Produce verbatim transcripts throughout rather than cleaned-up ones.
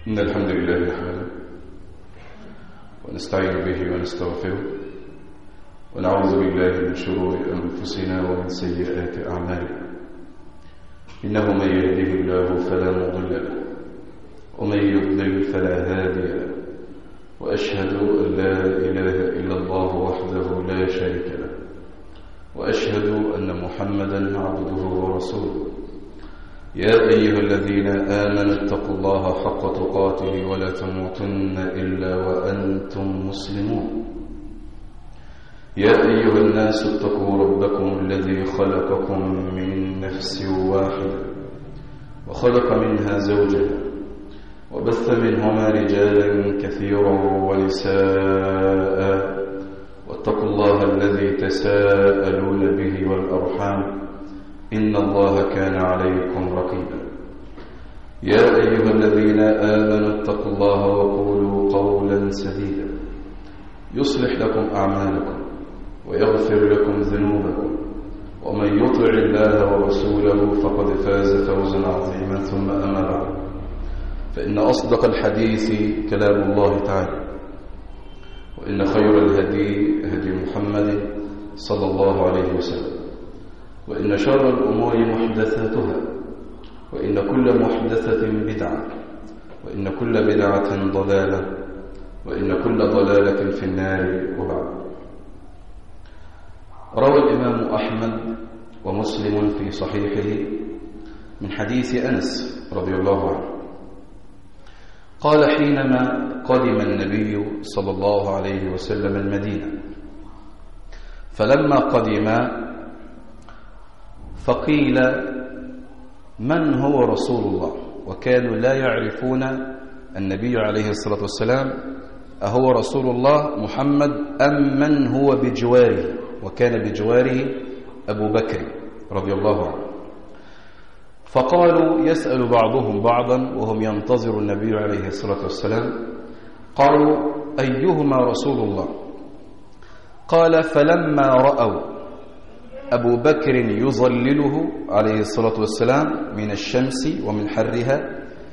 إن الحمد لله نحمده ونستعين به ونستغفره ونعوذ بالله من شرور أنفسنا ومن سيئات أعمالنا. إنه من يهده الله فلا مضل له ومن يضلل فلا هادي له، وأشهد أن لا إله إلا الله وحده لا شريك له، وأشهد أن محمدا عبده ورسوله. يا أيها الذين آمنوا اتقوا الله حق تقاته ولا تموتن إلا وأنتم مسلمون. يا أيها الناس اتقوا ربكم الذي خلقكم من نفس واحدة وخلق منها زوجها وبث منهما رجالا كثيرا ونساء، واتقوا الله الذي تساءلون به والأرحام إن الله كان عليكم رقيبا. يا أيها الذين آمنوا اتقوا الله وقولوا قولا سديدا يصلح لكم أعمالكم ويغفر لكم ذنوبكم، ومن يطع الله ورسوله فقد فاز فوزا عظيما. ثم أما بعد، فإن أصدق الحديث كلام الله تعالى، وإن خير الهدي هدي محمد صلى الله عليه وسلم، وإن شر الأمور محدثاتها، وإن كل محدثة بدعة، وإن كل بدعة ضلالة، وإن كل ضلالة في النار. وبعد، روى الإمام أحمد ومسلم في صحيحه من حديث أنس رضي الله عنه قال: حينما قدم النبي صلى الله عليه وسلم المدينة، فلما قدم فقيل: من هو رسول الله؟ وكانوا لا يعرفون النبي عليه الصلاة والسلام أهو رسول الله محمد أم من هو بجواره، وكان بجواره أبو بكر رضي الله عنه. فقالوا يسأل بعضهم بعضا وهم ينتظر النبي عليه الصلاة والسلام، قالوا: أيهما رسول الله؟ قال: فلما رأوا أبو بكر يظلله عليه الصلاة والسلام من الشمس ومن حرها،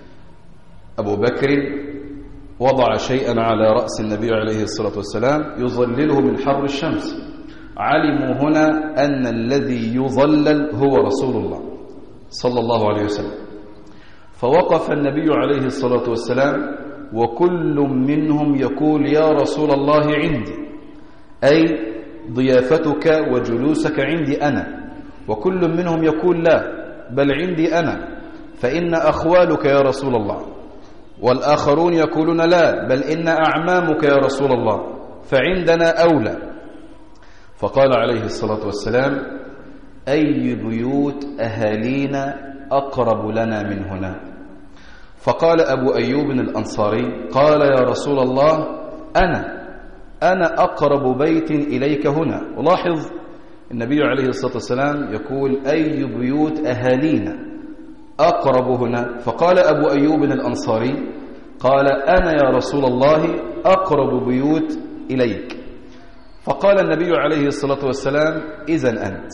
أبو بكر وضع شيئا على رأس النبي عليه الصلاة والسلام يظلله من حر الشمس، علموا هنا أن الذي يظلل هو رسول الله صلى الله عليه وسلم. فوقف النبي عليه الصلاة والسلام وكل منهم يقول: يا رسول الله عندي، أي ضيافتك وجلوسك عندي أنا. وكل منهم يقول: لا، بل عندي أنا، فإن أخوالك يا رسول الله. والآخرون يقولون: لا، بل إن أعمامك يا رسول الله، فعندنا أولى. فقال عليه الصلاة والسلام: أي بيوت أهالينا أقرب لنا من هنا؟ فقال أبو أيوب الأنصاري: قال يا رسول الله أنا أنا أقرب بيت إليك هنا. ولاحظ النبي عليه الصلاة والسلام يقول: أي بيوت أهالينا أقرب هنا. فقال أبو أيوب الأنصاري: قال أنا يا رسول الله أقرب بيوت إليك. فقال النبي عليه الصلاة والسلام: إذن أنت.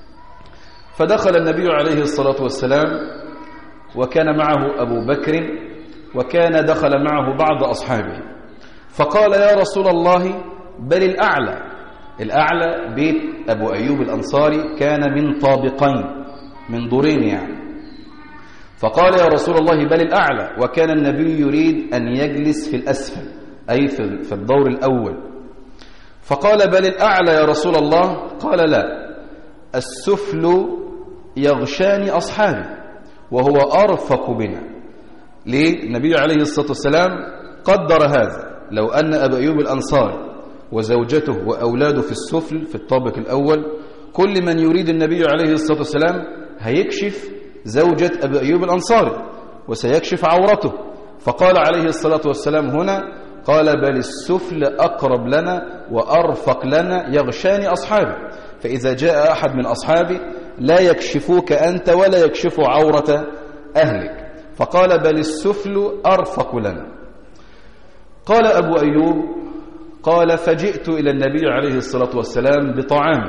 فدخل النبي عليه الصلاة والسلام وكان معه أبو بكر، وكان دخل معه بعض أصحابه. فقال: يا رسول الله بل الأعلى. الأعلى بيت أبو أيوب الأنصاري كان من طابقين، من دورين يعني. فقال: يا رسول الله بل الأعلى. وكان النبي يريد أن يجلس في الأسفل، أي في الدور الأول. فقال: بل الأعلى يا رسول الله. قال: لا، السفل يغشاني أصحابي وهو أرفق بنا. ليه؟ النبي عليه الصلاة والسلام قدر هذا، لو أن أبا أيوب الأنصاري وزوجته وأولاده في السفل في الطابق الأول، كل من يريد النبي عليه الصلاة والسلام هيكشف زوجة أبا أيوب الأنصاري وسيكشف عورته. فقال عليه الصلاة والسلام هنا، قال: بل السفل أقرب لنا وأرفق لنا، يغشاني أصحابي، فإذا جاء أحد من أصحابي لا يكشفوك أنت ولا يكشف عورة أهلك. فقال: بل السفل أرفق لنا. قال أبو أيوب: قال: فجئت إلى النبي عليه الصلاة والسلام بطعام،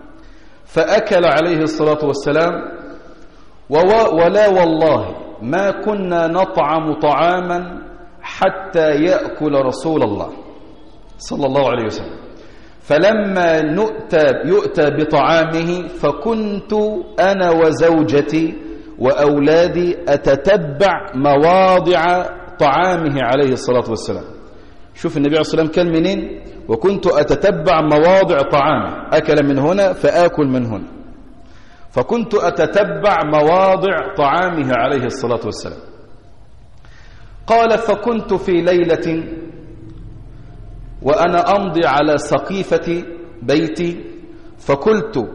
فأكل عليه الصلاة والسلام، ولا والله ما كنا نطعم طعاما حتى يأكل رسول الله صلى الله عليه وسلم، فلما نؤتى يؤتى بطعامه فكنت أنا وزوجتي وأولادي أتتبع مواضع طعامه عليه الصلاة والسلام. شوف النبي عليه الصلاة والسلام كان منين؟ وكنت أتتبع مواضع طعامه، أكل من هنا فآكل من هنا، فكنت أتتبع مواضع طعامه عليه الصلاة والسلام. قال فكنت في ليلة وأنا أمضي على سقيفة بيتي فقلت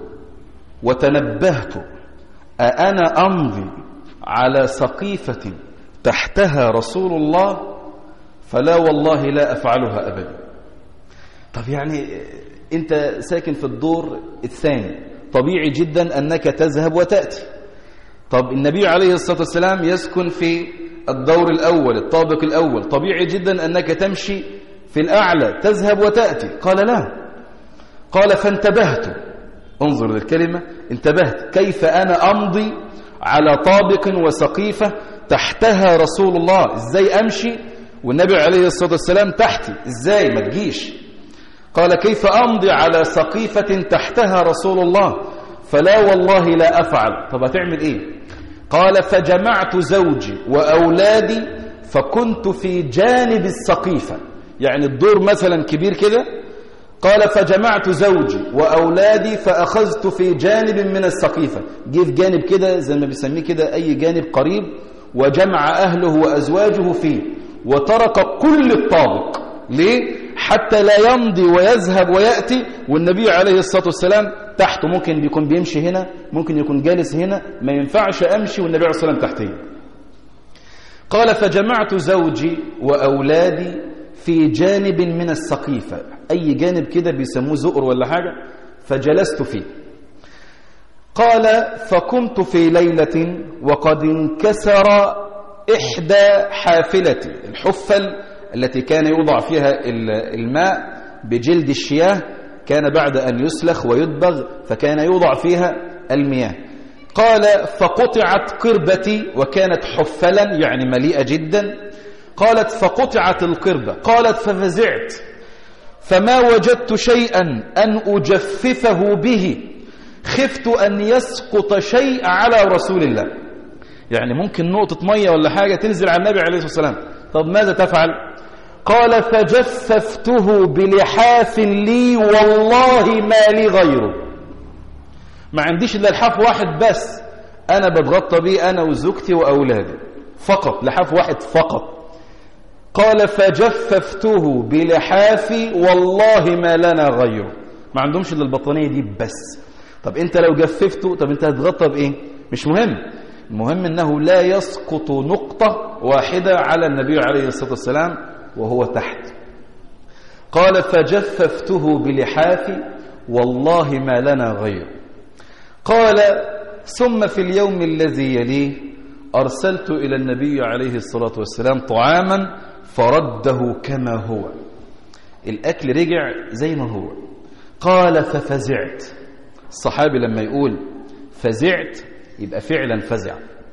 وتنبهت أأنا أمضي على سقيفة تحتها رسول الله؟ فلا والله لا أفعلها أبدا. طب يعني أنت ساكن في الدور الثاني، طبيعي جدا أنك تذهب وتأتي. طب النبي عليه الصلاة والسلام يسكن في الدور الأول الطابق الأول، طبيعي جدا أنك تمشي في الأعلى تذهب وتأتي. قال لا، قال فانتبهت، انظر للكلمة انتبهت، كيف أنا أمضي على طابق وسقيفة تحتها رسول الله؟ إزاي أمشي والنبي عليه الصلاة والسلام تحتي؟ إزاي ما تجيش؟ قال كيف أمضي على سقيفة تحتها رسول الله؟ فلا والله لا أفعل. طب هتعمل إيه؟ قال فجمعت زوجي وأولادي فكنت في جانب السقيفة، يعني الدور مثلا كبير كده. قال فجمعت زوجي وأولادي فأخذت في جانب من السقيفة، جه في جانب كده زي ما بيسميه كده أي جانب قريب، وجمع أهله وأزواجه فيه وترك كل الطابق. ليه؟ حتى لا يمضي ويذهب ويأتي والنبي عليه الصلاة والسلام تحته. ممكن يكون بيمشي هنا، ممكن يكون جالس هنا، ما ينفعش أمشي والنبي عليه الصلاة والسلام تحتي. قال فجمعت زوجي وأولادي في جانب من السقيفة، أي جانب كده بيسموه زؤر ولا حاجة، فجلست فيه. قال فكنت في ليلة وقد انكسر إحدى حافلتي، الحفل التي كان يوضع فيها الماء بجلد الشياه، كان بعد أن يسلخ ويدبغ فكان يوضع فيها المياه. قال فقطعت قربتي، وكانت حفلا يعني مليئة جدا. قالت فقطعت القربة، قالت ففزعت فما وجدت شيئا أن أجففه به، خفت أن يسقط شيء على رسول الله. يعني ممكن نقطة مية ولا حاجة تنزل على النبي عليه الصلاة والسلام. طب ماذا تفعل؟ قال فجففته بلحاف لي والله ما لي غيره، ما عنديش إلا لحاف واحد بس أنا بتغطى به أنا وزوجتي وأولادي فقط، لحاف واحد فقط. قال فجففته بلحافي والله ما لنا غيره، ما عندهمش إلا البطانية دي بس. طب أنت لو جففته، طب أنت هتغطى بإيه؟ مش مهم، المهم أنه لا يسقط نقطة واحدة على النبي عليه الصلاة والسلام وهو تحت. قال فجففته بلحافي والله ما لنا غيره. قال ثم في اليوم الذي يليه أرسلت إلى النبي عليه الصلاة والسلام طعاما فرده كما هو، الأكل رجع زي ما هو. قال ففزعت، الصحابي لما يقول فزعت يبقى فعلا فزع،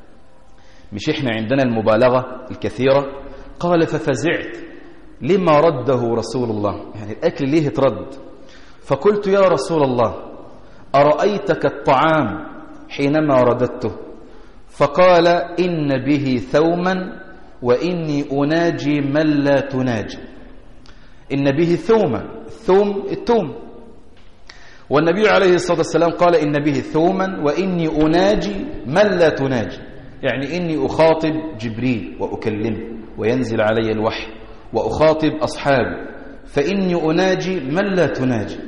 مش احنا عندنا المبالغة الكثيرة. قال ففزعت لما رده رسول الله، يعني الأكل ليه ترد؟ فقلت يا رسول الله أرأيتك الطعام حينما رددته؟ فقال إن به ثوما وإني أناجي من لا تناجي. إن به ثوما، الثوم التوم، والنبي عليه الصلاة والسلام قال إن به ثوما وإني أناجي من لا تناجي، يعني إني أخاطب جبريل وأكلمه وينزل علي الوحي وأخاطب أصحابي، فإني أناجي من لا تناجي.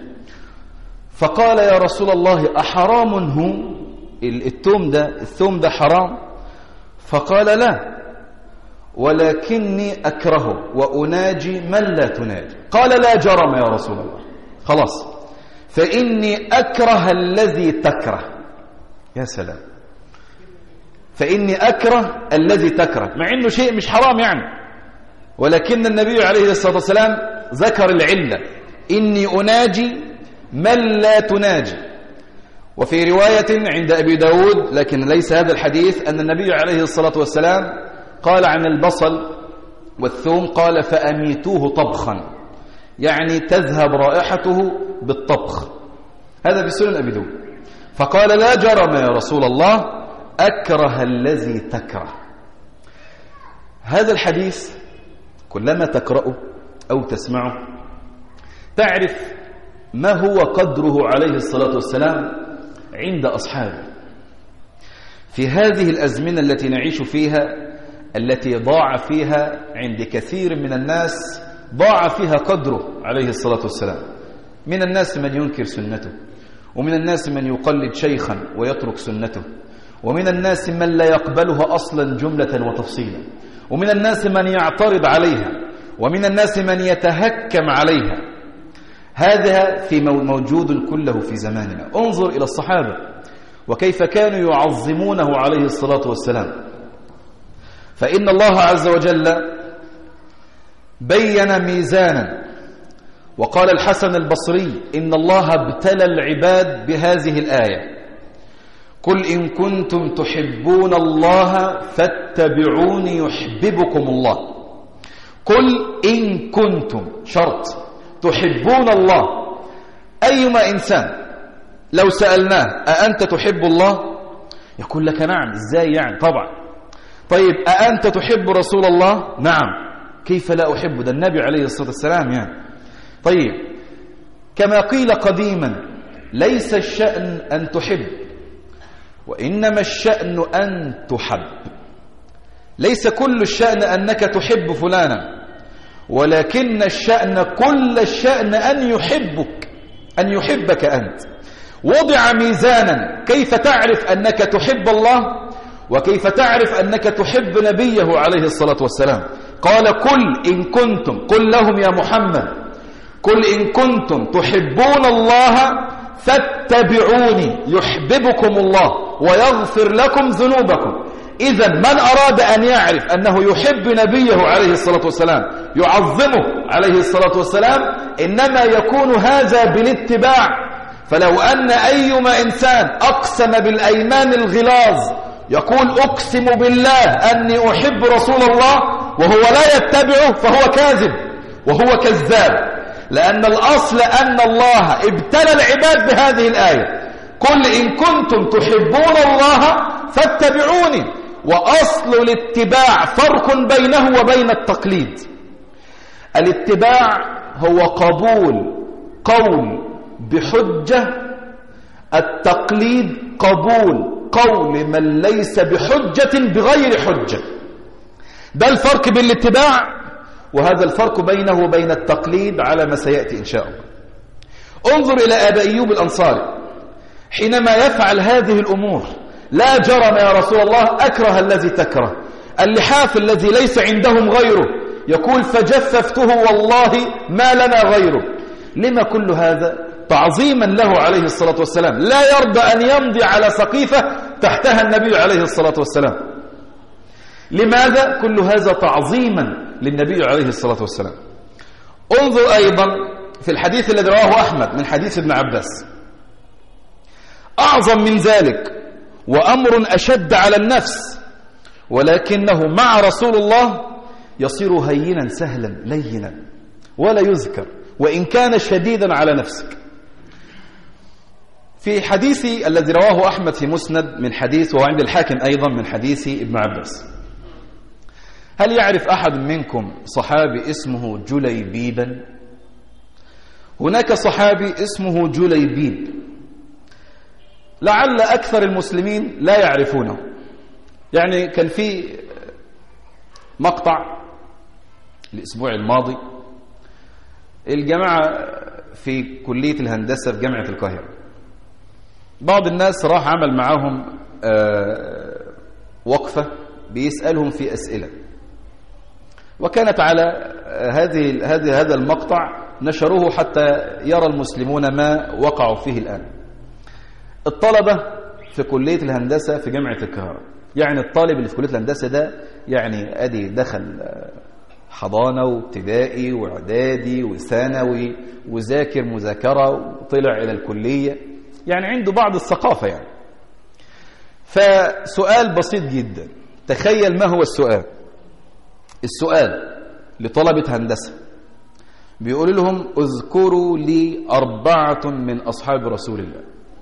فقال يا رسول الله أحرام هو التوم ده، الثوم ده حرام؟ فقال لا ولكني أكرهه وأناجي من لا تناجي. قال لا جرم يا رسول الله، خلاص فإني أكره الذي تكره. يا سلام، فإني أكره الذي تكره، مع إنه شيء مش حرام يعني، ولكن النبي عليه الصلاة والسلام ذكر العلة، إني أناجي من لا تناجي. وفي رواية عند أبي داود لكن ليس هذا الحديث، أن النبي عليه الصلاة والسلام قال عن البصل والثوم قال فأميتوه طبخا، يعني تذهب رائحته بالطبخ. هذا في سنن أبي داود. فقال لا جرم يا رسول الله أكره الذي تكره. هذا الحديث كلما تقرأه أو تسمعه تعرف ما هو قدره عليه الصلاة والسلام عند أصحابه في هذه الأزمنة التي نعيش فيها، التي ضاع فيها عند كثير من الناس، ضاع فيها قدره عليه الصلاة والسلام. من الناس من ينكر سنته، ومن الناس من يقلد شيخا ويترك سنته، ومن الناس من لا يقبلها أصلا جملة وتفصيلا، ومن الناس من يعترض عليها، ومن الناس من يتهكم عليها. هذا في موجود كله في زماننا. انظر إلى الصحابة وكيف كانوا يعظمونه عليه الصلاة والسلام. فإن الله عز وجل بين ميزانا، وقال الحسن البصري إن الله ابتلى العباد بهذه الآية: قل إن كنتم تحبون الله فاتبعوني يحببكم الله. قل إن كنتم، شرط، تحبون الله. أيما إنسان لو سألناه أأنت تحب الله؟ يقول لك نعم. إزاي يعني؟ طبعا. طيب أأنت تحب رسول الله؟ نعم. كيف لا أحب؟ ده النبي عليه الصلاة والسلام يعني. طيب كما قيل قديما ليس الشأن أن تحب، وإنما الشأن أن تحب. ليس كل الشأن أنك تحب فلانا، ولكن الشأن كل الشأن أن يحبك، أن يحبك أنت. وضع ميزانا كيف تعرف أنك تحب الله وكيف تعرف أنك تحب نبيه عليه الصلاة والسلام. قال قل إن كنتم، قل لهم يا محمد، قل إن كنتم تحبون الله فاتبعوني يحببكم الله ويغفر لكم ذنوبكم. إذن من أراد أن يعرف أنه يحب نبيه عليه الصلاة والسلام، يعظمه عليه الصلاة والسلام، إنما يكون هذا بالاتباع. فلو أن أيما إنسان أقسم بالأيمان الغلاظ يقول أقسم بالله أني أحب رسول الله وهو لا يتبعه فهو كاذب وهو كذاب، لأن الأصل أن الله ابتلى العباد بهذه الآية: قل إن كنتم تحبون الله فاتبعوني. وأصل الاتباع فرق بينه وبين التقليد. الاتباع هو قبول قول بحجة، التقليد قبول قول من ليس بحجة بغير حجة. ده الفرق بين الاتباع، وهذا الفرق بينه وبين التقليد على ما سيأتي إن شاء الله. انظر إلى أبا أيوب الأنصاري حينما يفعل هذه الأمور: لا جرم يا رسول الله أكره الذي تكره، اللحاف الذي ليس عندهم غيره، يقول فجففته والله ما لنا غيره. لما كل هذا؟ تعظيما له عليه الصلاة والسلام. لا يرضى أن يمضي على سقيفة تحتها النبي عليه الصلاة والسلام. لماذا؟ كل هذا تعظيما للنبي عليه الصلاة والسلام. انظر أيضا في الحديث الذي رواه أحمد من حديث ابن عباس: أعظم من ذلك وأمر أشد على النفس ولكنه مع رسول الله يصير هينا سهلا لينا ولا يذكر وإن كان شديدا على نفسك. في حديث الذي رواه أحمد في مسند من حديث، وعند الحاكم أيضا من حديث ابن عباس: هل يعرف أحد منكم صحابي اسمه جليبيبا؟ هناك صحابي اسمه جليبيب لعل أكثر المسلمين لا يعرفونه. يعني كان في مقطع الأسبوع الماضي، الجماعة في كلية الهندسة في جامعة القاهرة، بعض الناس راح عمل معهم وقفة بيسألهم في أسئلة، وكانت على هذه هذه هذا المقطع نشروه حتى يرى المسلمون ما وقعوا فيه الآن. الطلبة في كلية الهندسة في جامعة القاهرة، يعني الطالب اللي في كلية الهندسة ده يعني أدي دخل حضانة وابتدائي واعدادي وثانوي وذاكر مذاكرة وطلع إلى الكلية، يعني عنده بعض الثقافة يعني. فسؤال بسيط جدا، تخيل ما هو السؤال. السؤال: لطلبة هندسة، بيقول لهم اذكروا لي أربعة من أصحاب رسول الله.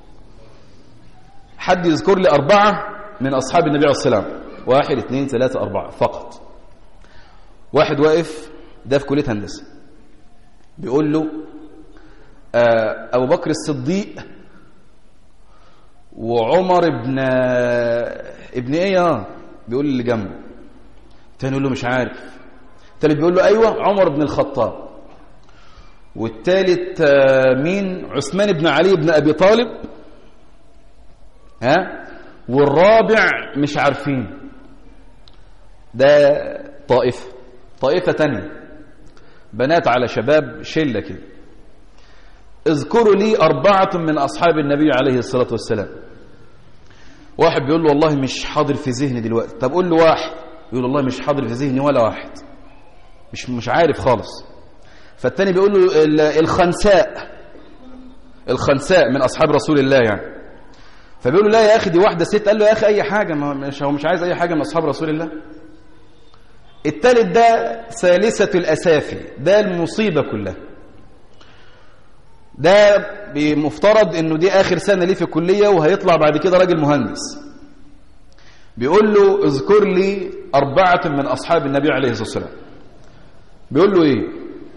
حد يذكر لي أربعة من أصحاب النبي عليه الصلاة والسلام. واحد اثنين ثلاثة أربعة فقط. واحد واقف ده في كلية هندسة بيقول له أبو بكر الصديق وعمر ابن ابن ايه بيقول اللي جنبه. الثاني يقول له مش عارف. الثالث بيقول له ايوه عمر بن الخطاب. والثالث مين؟ عثمان بن علي بن ابي طالب. ها والرابع مش عارفين. ده طائفه طائفه تانية بنات على شباب شله كده. اذكروا لي أربعة من أصحاب النبي عليه الصلاة والسلام. واحد بيقول له والله مش حاضر في ذهني دلوقتي. طب قول له واحد. يقول والله مش حاضر في ذهني ولا واحد، مش مش عارف خالص. فالتاني بيقول له الخنساء الخنساء من أصحاب رسول الله يعني. فبيقول له لا يا أخي دي واحدة ست. قال له يا أخي أي حاجة، مش هو مش عايز أي حاجة من أصحاب رسول الله. التالت ده ثالثة الأسافل، ده المصيبة كلها. ده بمفترض انه دي اخر سنة ليه في الكلية وهيطلع بعد كده راجل مهندس. بيقول له اذكر لي أربعة من أصحاب النبي عليه الصلاة والسلام. بيقول له ايه؟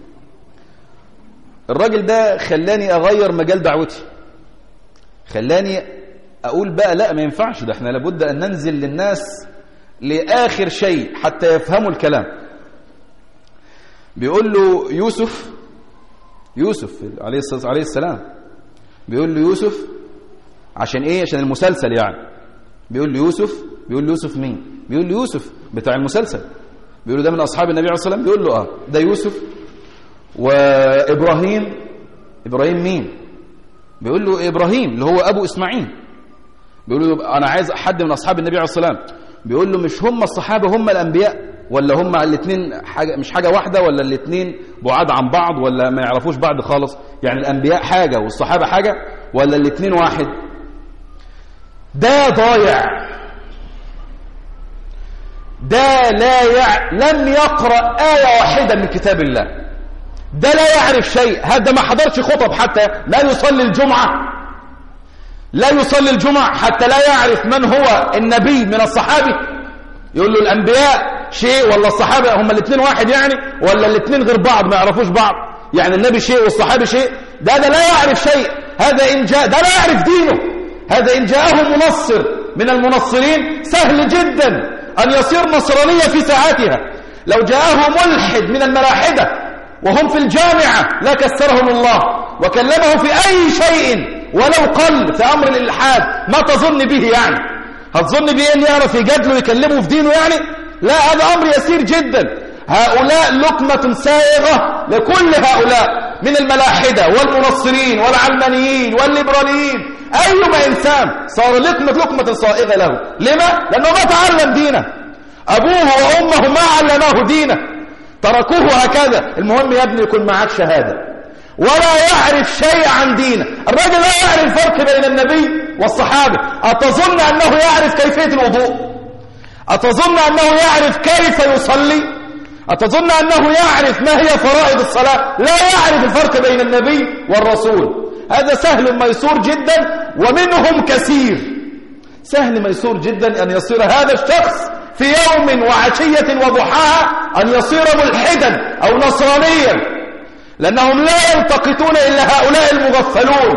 الراجل ده خلاني اغير مجال دعوتي، خلاني اقول بقى لا ما ينفعش، ده احنا لابد ان ننزل للناس لآخر شيء حتى يفهموا الكلام. بيقول له يوسف يوسف عليه السلام. بيقول له يوسف عشان ايه؟ عشان المسلسل يعني. بيقول له يوسف. بيقول له يوسف مين؟ بيقول له يوسف بتاع المسلسل. بيقول له ده من اصحاب النبي عليه الصلاه والسلام. بيقول له اه ده يوسف. وابراهيم. ابراهيم مين؟ بيقول له ابراهيم اللي هو ابو اسماعيل. بيقول له انا عايز حد من اصحاب النبي عليه الصلاه والسلام. بيقول له مش هم الصحابه هم الانبياء ولا هم الاثنين حاجه مش حاجه واحده، ولا الاثنين بعاد عن بعض، ولا ما يعرفوش بعض خالص؟ يعني الانبياء حاجه والصحابه حاجه، ولا الاثنين واحد؟ ده ضايع. ده لا يع... لم يقرأ آية واحدة من كتاب الله. ده لا يعرف شيء. هذا ما حضرش خطب حتى، لا يصلي الجمعة لا يصلي الجمعة حتى لا يعرف من هو النبي من الصحابة. يقول له الأنبياء شيء ولا الصحابة هم الاثنين واحد يعني، ولا الاثنين غير بعض ما يعرفوش بعض؟ يعني النبي شيء والصحابة شيء. ده ده لا يعرف شيء. هذا إن جاء ده لا يعرف دينه. هذا إن جاءه منصر من المنصرين سهل جدا أن يصير نصرانية في ساعاتها. لو جاءه ملحد من الملاحدة وهم في الجامعة لا كسرهم الله وكلمه في أي شيء ولو قل في أمر الإلحاد، ما تظن به يعني؟ هتظن به أن يعرف يجادله ويكلمه في دينه يعني؟ لا، هذا أمر يسير جدا. هؤلاء لقمة سائغة لكل هؤلاء من الملاحدة والمنصرين والعلمانيين والليبراليين. أيما إنسان صار لقمة لقمة صائغة له. لما؟ لأنه ما تعلم دينه. أبوه وأمه ما علماه دينه، تركوه هكذا. المهم يا ابني يكون معك شهادة ولا يعرف شيء عن دينه. الرجل لا يعرف الفرق بين النبي والصحابة. أتظن أنه يعرف كيفية الوضوء؟ أتظن أنه يعرف كيف يصلي؟ أتظن أنه يعرف ما هي فرائض الصلاة؟ لا يعرف الفرق بين النبي والرسول. هذا سهل ميسور جدا، ومنهم كثير. سهل ميسور جدا أن يصير هذا الشخص في يوم وعشية وضحاها أن يصير ملحدا أو نصرانيا، لأنهم لا يلتقطون إلا هؤلاء المغفلون.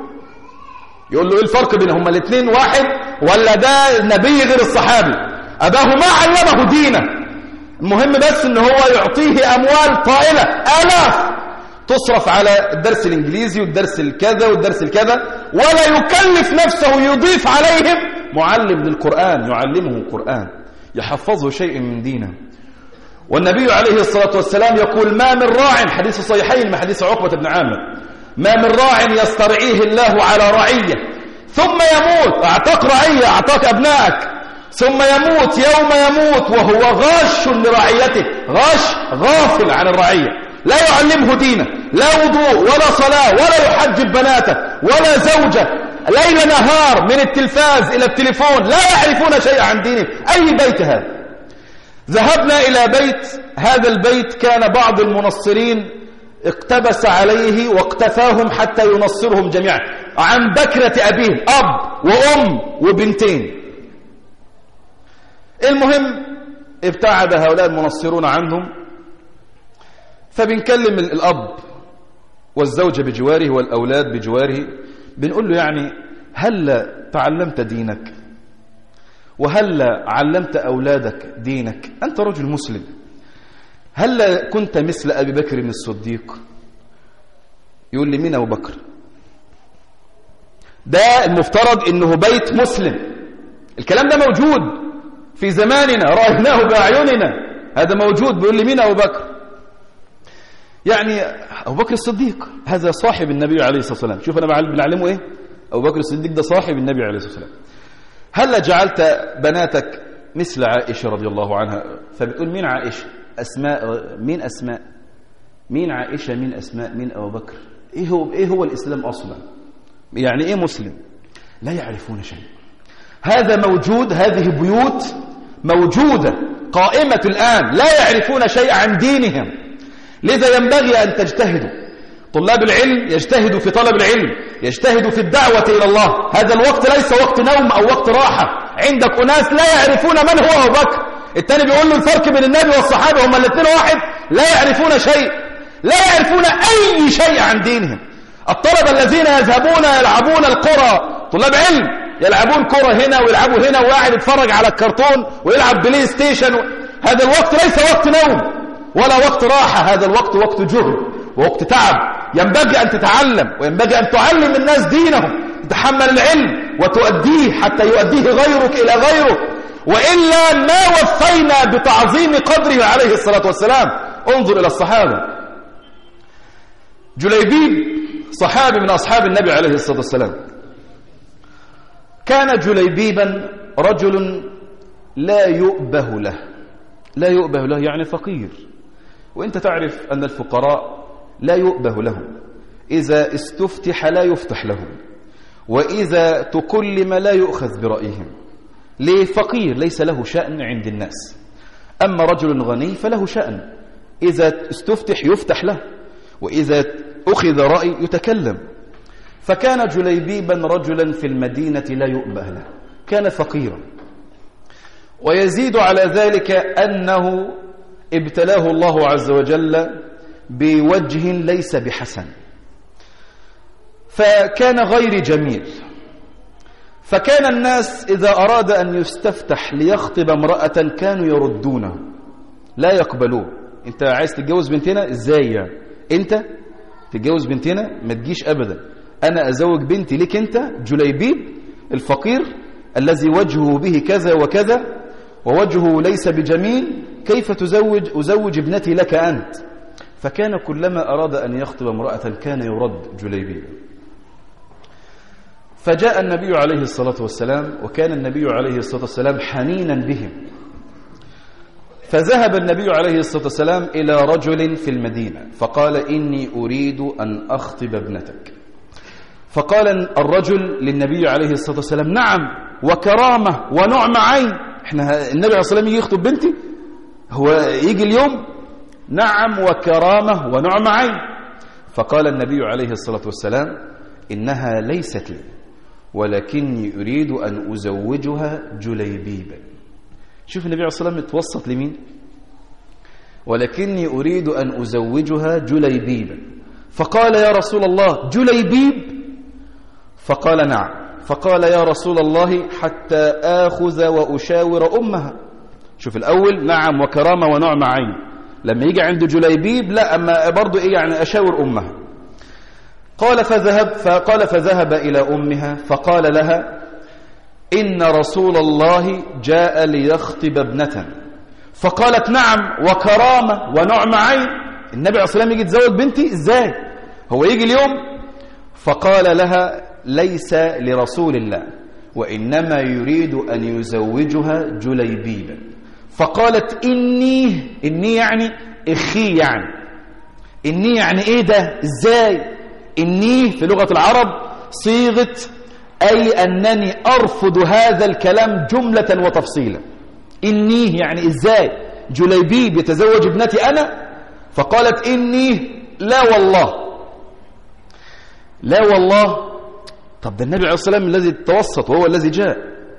يقول له إيه الفرق بينهم الاثنين واحد، ولا ده النبي غير الصحابي؟ أباه ما علمه دينه. المهم بس إن هو يعطيه أموال طائلة آلاف تصرف على الدرس الإنجليزي والدرس الكذا والدرس الكذا، ولا يكلف نفسه يضيف عليهم معلم للقرآن يعلمه القرآن يحفظه شيء من دينه. والنبي عليه الصلاة والسلام يقول ما من راع، حديث الصحيحين من حديث عقبة بن عامر، ما من راع يسترعيه الله على رعية ثم يموت. أعطاك رعية، أعطاك أبنائك، ثم يموت يوم يموت وهو غاش لرعيته، غاش غافل عن الرعية، لا يعلمه دينه، لا وضوء ولا صلاة ولا يحجب بناته ولا زوجة، ليل نهار من التلفاز إلى التليفون، لا يعرفون شيء عن دينه. أي بيت هذا؟ ذهبنا إلى بيت، هذا البيت كان بعض المنصرين اقتبس عليه واقتفاهم حتى ينصرهم جميعا، عن بكرة أبيه، أب وأم وبنتين. المهم ابتعد هؤلاء المنصرون عنهم، فبنكلم الأب والزوجة بجواره والأولاد بجواره، بنقول له يعني هل تعلمت دينك؟ وهل علمت أولادك دينك؟ أنت رجل مسلم، هل كنت مثل أبي بكر الصديق؟ يقول لي مين أبو بكر؟ ده المفترض إنه بيت مسلم، الكلام ده موجود في زماننا، رأيناه بأعيننا، هذا موجود. بيقول لي مين أبو بكر؟ يعني أبو بكر الصديق هذا صاحب النبي عليه الصلاة والسلام. شوف أنا بنعلمه إيه؟ أبو بكر الصديق ده صاحب النبي عليه الصلاة والسلام. هل جعلت بناتك مثل عائشة رضي الله عنها؟ فبتقول مين عائشة؟ أسماء. مين أسماء؟ مين عائشة؟ مين أسماء؟ مين أبو بكر؟ إيه هو, إيه هو الإسلام أصلا؟ يعني إيه مسلم؟ لا يعرفون شيء. هذا موجود، هذه بيوت موجودة قائمة الآن لا يعرفون شيء عن دينهم. لذا ينبغي أن تجتهدوا. طلاب العلم يجتهدوا في طلب العلم، يجتهدوا في الدعوة إلى الله. هذا الوقت ليس وقت نوم أو وقت راحة. عندك أناس لا يعرفون من هو أبو بكر. الثاني بيقول له الفرق بين النبي والصحابة هما الاثنين واحد، لا يعرفون شيء، لا يعرفون أي شيء عن دينهم. الطلبة الذين يذهبون يلعبون القرى، طلاب علم يلعبون كرة هنا ويلعبوا هنا، وواحد يتفرج على الكرتون ويلعب بلاي ستيشن، هذا الوقت ليس وقت نوم ولا وقت راحة، هذا الوقت وقت جهد ووقت تعب. ينبغي أن تتعلم وينبغي أن تعلم الناس دينهم، تتحمل العلم وتؤديه حتى يؤديه غيرك إلى غيرك، وإلا ما وفينا بتعظيم قدره عليه الصلاة والسلام. انظر إلى الصحابة. جليبيب صحابي من أصحاب النبي عليه الصلاة والسلام. كان جليبيبا رجل لا يؤبه له، لا يؤبه له يعني فقير، وانت تعرف أن الفقراء لا يؤبه لهم، إذا استفتح لا يفتح لهم، وإذا تكلم لا يؤخذ برأيهم. ليه؟ فقير ليس له شأن عند الناس. أما رجل غني فله شأن، إذا استفتح يفتح له، وإذا أخذ رأي يتكلم. فكان جليبيبا رجلا في المدينة لا يؤبه له، كان فقيرا. ويزيد على ذلك أنه ابتلاه الله عز وجل بوجه ليس بحسن، فكان غير جميل. فكان الناس إذا أراد أن يستفتح ليخطب امرأة كانوا يردونه، لا يقبلوه. أنت عايز تتجوز بنتنا؟ إزاي يعني؟ أنت تتجوز بنتنا؟ ما تجيش أبدا، أنا أزوج بنتي لك أنت جليبيب الفقير الذي وجهه به كذا وكذا ووجهه ليس بجميل، كيف تزوج أزوج ابنتي لك أنت؟ فكان كلما أراد أن يخطب امرأة كان يرد جليبيب. فجاء النبي عليه الصلاة والسلام، وكان النبي عليه الصلاة والسلام حنينا بهم، فذهب النبي عليه الصلاة والسلام إلى رجل في المدينة فقال إني أريد أن أخطب ابنتك. فقال الرجل للنبي عليه الصلاة والسلام نعم وكرامة ونعم عين. احنا النبي عليه الصلاة والسلام يجي يخطب بنتي؟ هو يجي اليوم؟ نعم وكرامة ونعم عين. فقال النبي عليه الصلاة والسلام إنها ليست لي ولكني أريد أن أزوجها جليبيبا. شوف النبي عليه الصلاة والسلام يتوسط لمين؟ ولكني أريد أن أزوجها جليبيبا. فقال يا رسول الله جليبيب؟ فقال نعم. فقال يا رسول الله حتى آخذ وأشاور أمها. شوف الأول نعم وكرامة ونعم عين، لما يجي عند جليبيب لا، أما برضو إيه يعني أشاور أمها. قال فذهب فقال فذهب إلى أمها فقال لها إن رسول الله جاء ليخطب ابنة. فقالت نعم وكرامة ونعم عين، النبي عليه الصلاة والسلام يجي يتزوج بنتي إزاي؟ هو يجي اليوم؟ فقال لها ليس لرسول الله وإنما يريد أن يزوجها جليبيبا. فقالت إني إني يعني إخي، يعني إني يعني إيه ده؟ إزاي؟ إني في لغة العرب صيغة أي أنني أرفض هذا الكلام جملة وتفصيلا. إني يعني إزاي؟ جليبيب يتزوج ابنتي أنا؟ فقالت إني لا والله لا والله. طب ده النبي عليه الصلاة والسلام الذي توسط وهو الذي جاء.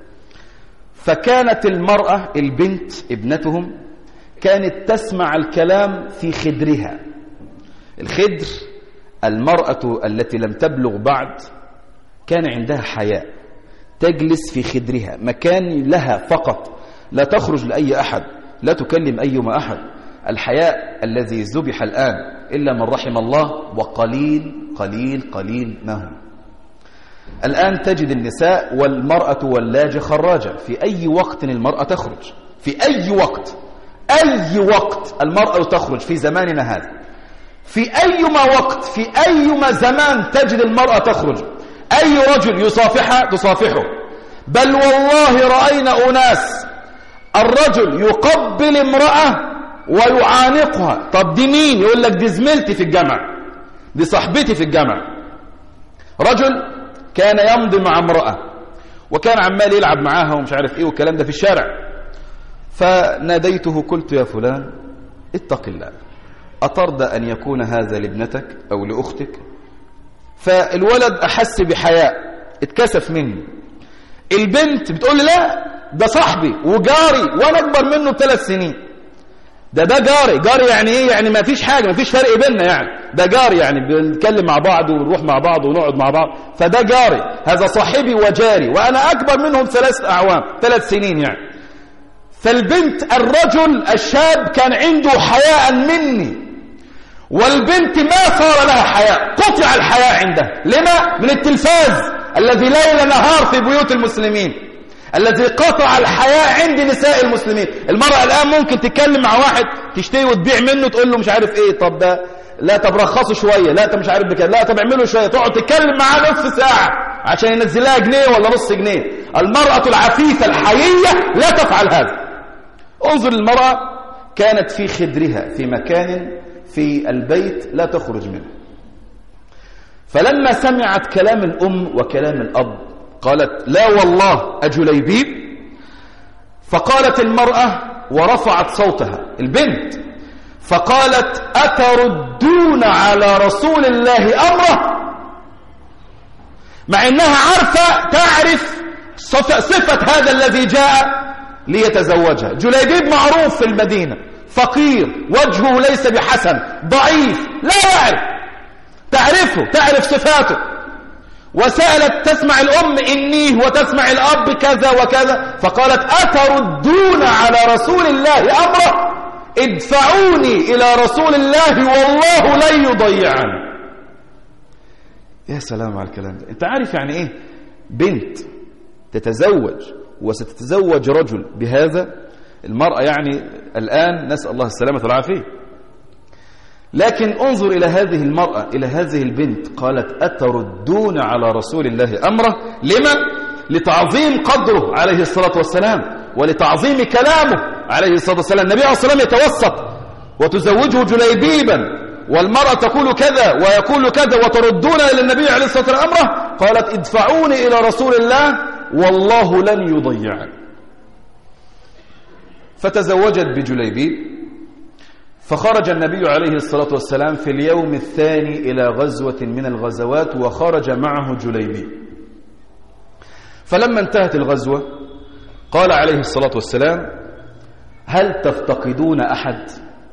فكانت المرأة البنت ابنتهم كانت تسمع الكلام في خدرها. الخدر المرأة التي لم تبلغ بعد كان عندها حياء، تجلس في خدرها، مكان لها فقط، لا تخرج لأي أحد، لا تكلم أيما أحد. الحياء الذي ذبح الآن إلا من رحم الله، وقليل قليل قليل ما هم. الآن تجد النساء والمرأة واللاجة خراجة، في أي وقت المرأة تخرج، في أي وقت، أي وقت المرأة تخرج في زماننا هذا، في أيما وقت، في أيما زمان تجد المرأة تخرج. أي رجل يصافحها تصافحه، بل والله رأينا أناس الرجل يقبل امرأة ويعانقها. طب دي مين؟ يقول لك دي زميلتي في الجامعة، دي صاحبتي في الجامعة. رجل كان يمضي مع امرأة وكان عمال يلعب معاها ومش عارف ايه والكلام ده في الشارع، فناديته قلت يا فلان اتق الله، أترضى أن يكون هذا لابنتك أو لأختك؟ فالولد أحس بحياء، اتكسف مني. البنت بتقول لي لا ده صاحبي وجاري وانا اكبر منه بثلاث سنين. ده ده جاري. جاري يعني ايه؟ يعني ما فيش حاجه، ما فيش فرق بيننا، يعني ده جاري، يعني بنتكلم مع بعض ونروح مع بعض ونقعد مع بعض، فده جاري، هذا صاحبي وجاري وانا اكبر منهم ثلاث اعوام ثلاث سنين يعني. فالبنت الرجل الشاب كان عنده حياء مني، والبنت ما صار لها حياء، قطع الحياء عندها. لما؟ من التلفاز الذي ليل نهار في بيوت المسلمين، الذي قطع الحياء عند نساء المسلمين. المرأة الآن ممكن تتكلم مع واحد تشتري وتبيع منه، تقول له مش عارف ايه، طب ده لا، طب رخصه شوية، لا طب مش عارف بكده، لا طب اعمله شوية، تقعد تتكلم معاه نصف ساعة عشان ينزلها جنيه ولا نص جنيه. المرأة العفيفة الحيية لا تفعل هذا. انظر المرأة كانت في خدرها في مكان في البيت لا تخرج منه. فلما سمعت كلام الأم وكلام الأب قالت لا والله أجليبيب. فقالت المرأة ورفعت صوتها البنت فقالت أتردون على رسول الله أمره، مع إنها عارفة تعرف صفة هذا الذي جاء ليتزوجها. جليبيب معروف في المدينة، فقير، وجهه ليس بحسن، ضعيف، لا يعرف، تعرفه، تعرف صفاته. وسألت تسمع الأم إنيه وتسمع الأب كذا وكذا، فقالت أتردون على رسول الله أمره، ادفعوني إلى رسول الله والله لن يضيعني. يا سلام على الكلام ده. انت عارف يعني ايه بنت تتزوج وستتزوج رجل بهذا؟ المرأة يعني الآن نسأل الله السلامة والعافية. لكن انظر إلى هذه المرأة، إلى هذه البنت، قالت أتردون على رسول الله أمره. لما؟ لتعظيم قدره عليه الصلاة والسلام ولتعظيم كلامه عليه الصلاة والسلام. النبي عليه الصلاة والسلام يتوسط وتزوجه جليبيبا، والمرأة تقول كذا ويقول كذا، وتردون إلى النبي عليه الصلاة والسلام أمره. قالت ادفعوني إلى رسول الله والله لن يضيعني. فتزوجت بجليبيب، فخرج النبي عليه الصلاة والسلام في اليوم الثاني إلى غزوة من الغزوات، وخرج معه جليبيب. فلما انتهت الغزوة قال عليه الصلاة والسلام هل تفتقدون أحد؟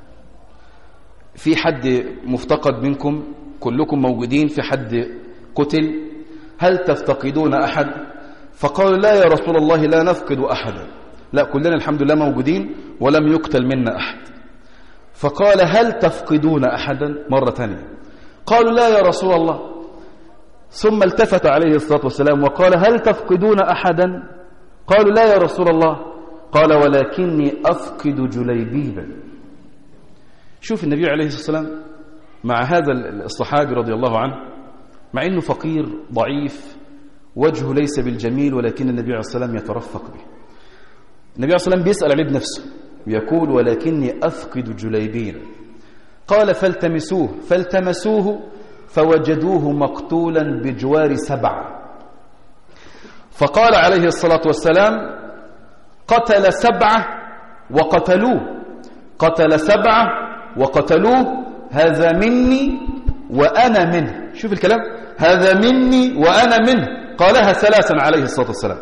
في حد مفتقد منكم؟ كلكم موجودين، في حد قتل؟ هل تفتقدون أحد؟ فقالوا لا يا رسول الله لا نفقد أحدا، لا كلنا الحمد لله موجودين ولم يقتل منا أحد. فقال هل تفقدون أحدا مرة ثانية؟ قالوا لا يا رسول الله. ثم التفت عليه الصلاة والسلام وقال هل تفقدون أحدا؟ قالوا لا يا رسول الله. قال ولكني أفقد جليبيبا. شوف النبي عليه الصلاة والسلام مع هذا الصحابي رضي الله عنه، مع أنه فقير ضعيف وجهه ليس بالجميل، ولكن النبي عليه الصلاة والسلام يترفق به. النبي عليه الصلاة والسلام بيسأل عليه بنفسه يقول ولكني أفقد جليبيبا. قال فالتمسوه، فالتمسوه فوجدوه مقتولا بجوار سبع. فقال عليه الصلاة والسلام قتل سبعة وقتلوه، قتل سبعة وقتلوه، هذا مني وأنا منه. شوف الكلام، هذا مني وأنا منه، قالها ثلاثا عليه الصلاة والسلام.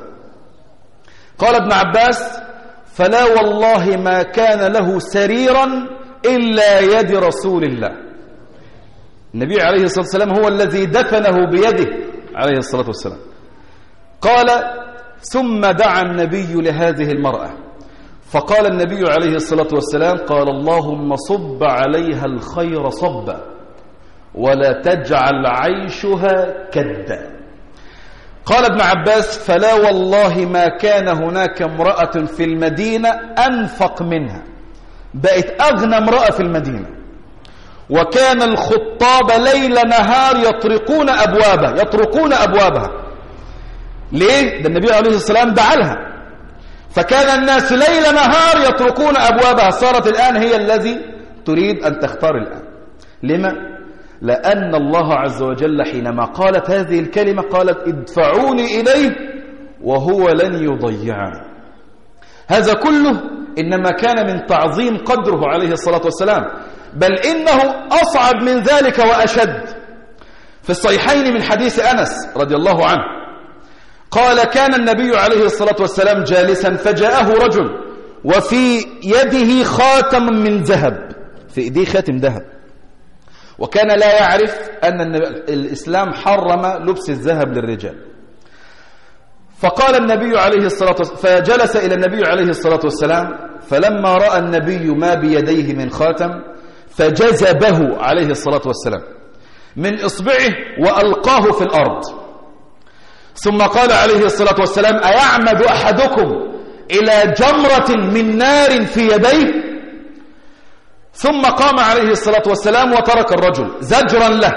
قال ابن عباس: فلا والله ما كان له سريرا إلا يد رسول الله. النبي عليه الصلاة والسلام هو الذي دفنه بيده عليه الصلاة والسلام. قال: ثم دعا النبي لهذه المرأة، فقال النبي عليه الصلاة والسلام: قال اللهم صب عليها الخير صبا ولا تجعل عيشها كدا. قال ابن عباس: فلا والله ما كان هناك امرأة في المدينة أنفق منها، بقت أغنى امرأة في المدينة. وكان الخطاب ليل نهار يطرقون أبوابها يطرقون أبوابها. ليه؟ ده النبي عليه الصلاة والسلام دعا لها، فكان الناس ليل نهار يطرقون أبوابها. صارت الآن هي الذي تريد أن تختار الآن. لما؟ لأن الله عز وجل حينما قالت هذه الكلمة قالت: ادفعوني إليه وهو لن يضيعني. هذا كله إنما كان من تعظيم قدره عليه الصلاة والسلام، بل إنه أصعب من ذلك وأشد. في الصحيحين من حديث أنس رضي الله عنه قال: كان النبي عليه الصلاة والسلام جالسا فجاءه رجل وفي يده خاتم من ذهب، في يده خاتم ذهب، وكان لا يعرف أن الإسلام حرم لبس الذهب للرجال. فقال النبي عليه الصلاة والسلام، فجلس إلى النبي عليه الصلاة والسلام، فلما رأى النبي ما بيديه من خاتم فجذبه عليه الصلاة والسلام من إصبعه وألقاه في الأرض، ثم قال عليه الصلاة والسلام: أيعمد أحدكم إلى جمرة من نار في يديه؟ ثم قام عليه الصلاة والسلام وترك الرجل زجرا له.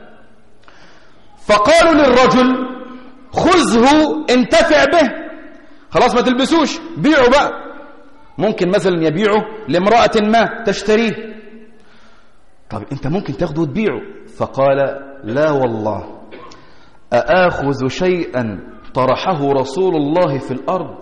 فقالوا للرجل: خذه انتفع به، خلاص ما تلبسوش، بيعه بقى. ممكن مثلا يبيعه لامرأة ما تشتريه، طب انت ممكن تاخده وتبيعه. فقال: لا والله، أآخذ شيئا طرحه رسول الله في الأرض؟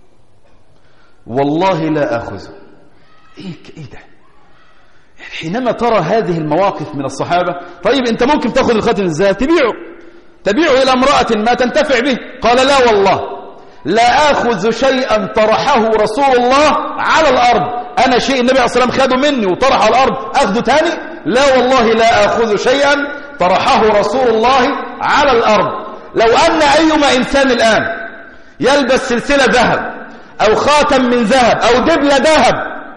والله لا أخذه. إيه إيه ده؟ حينما ترى هذه المواقف من الصحابة، طيب أنت ممكن تأخذ الخاتم الذهب تبيعه تبيعه إلى امرأة ما تنتفع به. قال: لا والله، لا أخذ شيئا طرحه رسول الله على الأرض. أنا شيء النبي عليه الصلاة والسلام خده مني وطرح على الأرض أخذه تاني؟ لا والله، لا أخذ شيئا طرحه رسول الله على الأرض. لو أن أيما إنسان الآن يلبس سلسلة ذهب أو خاتم من ذهب أو دبلة ذهب،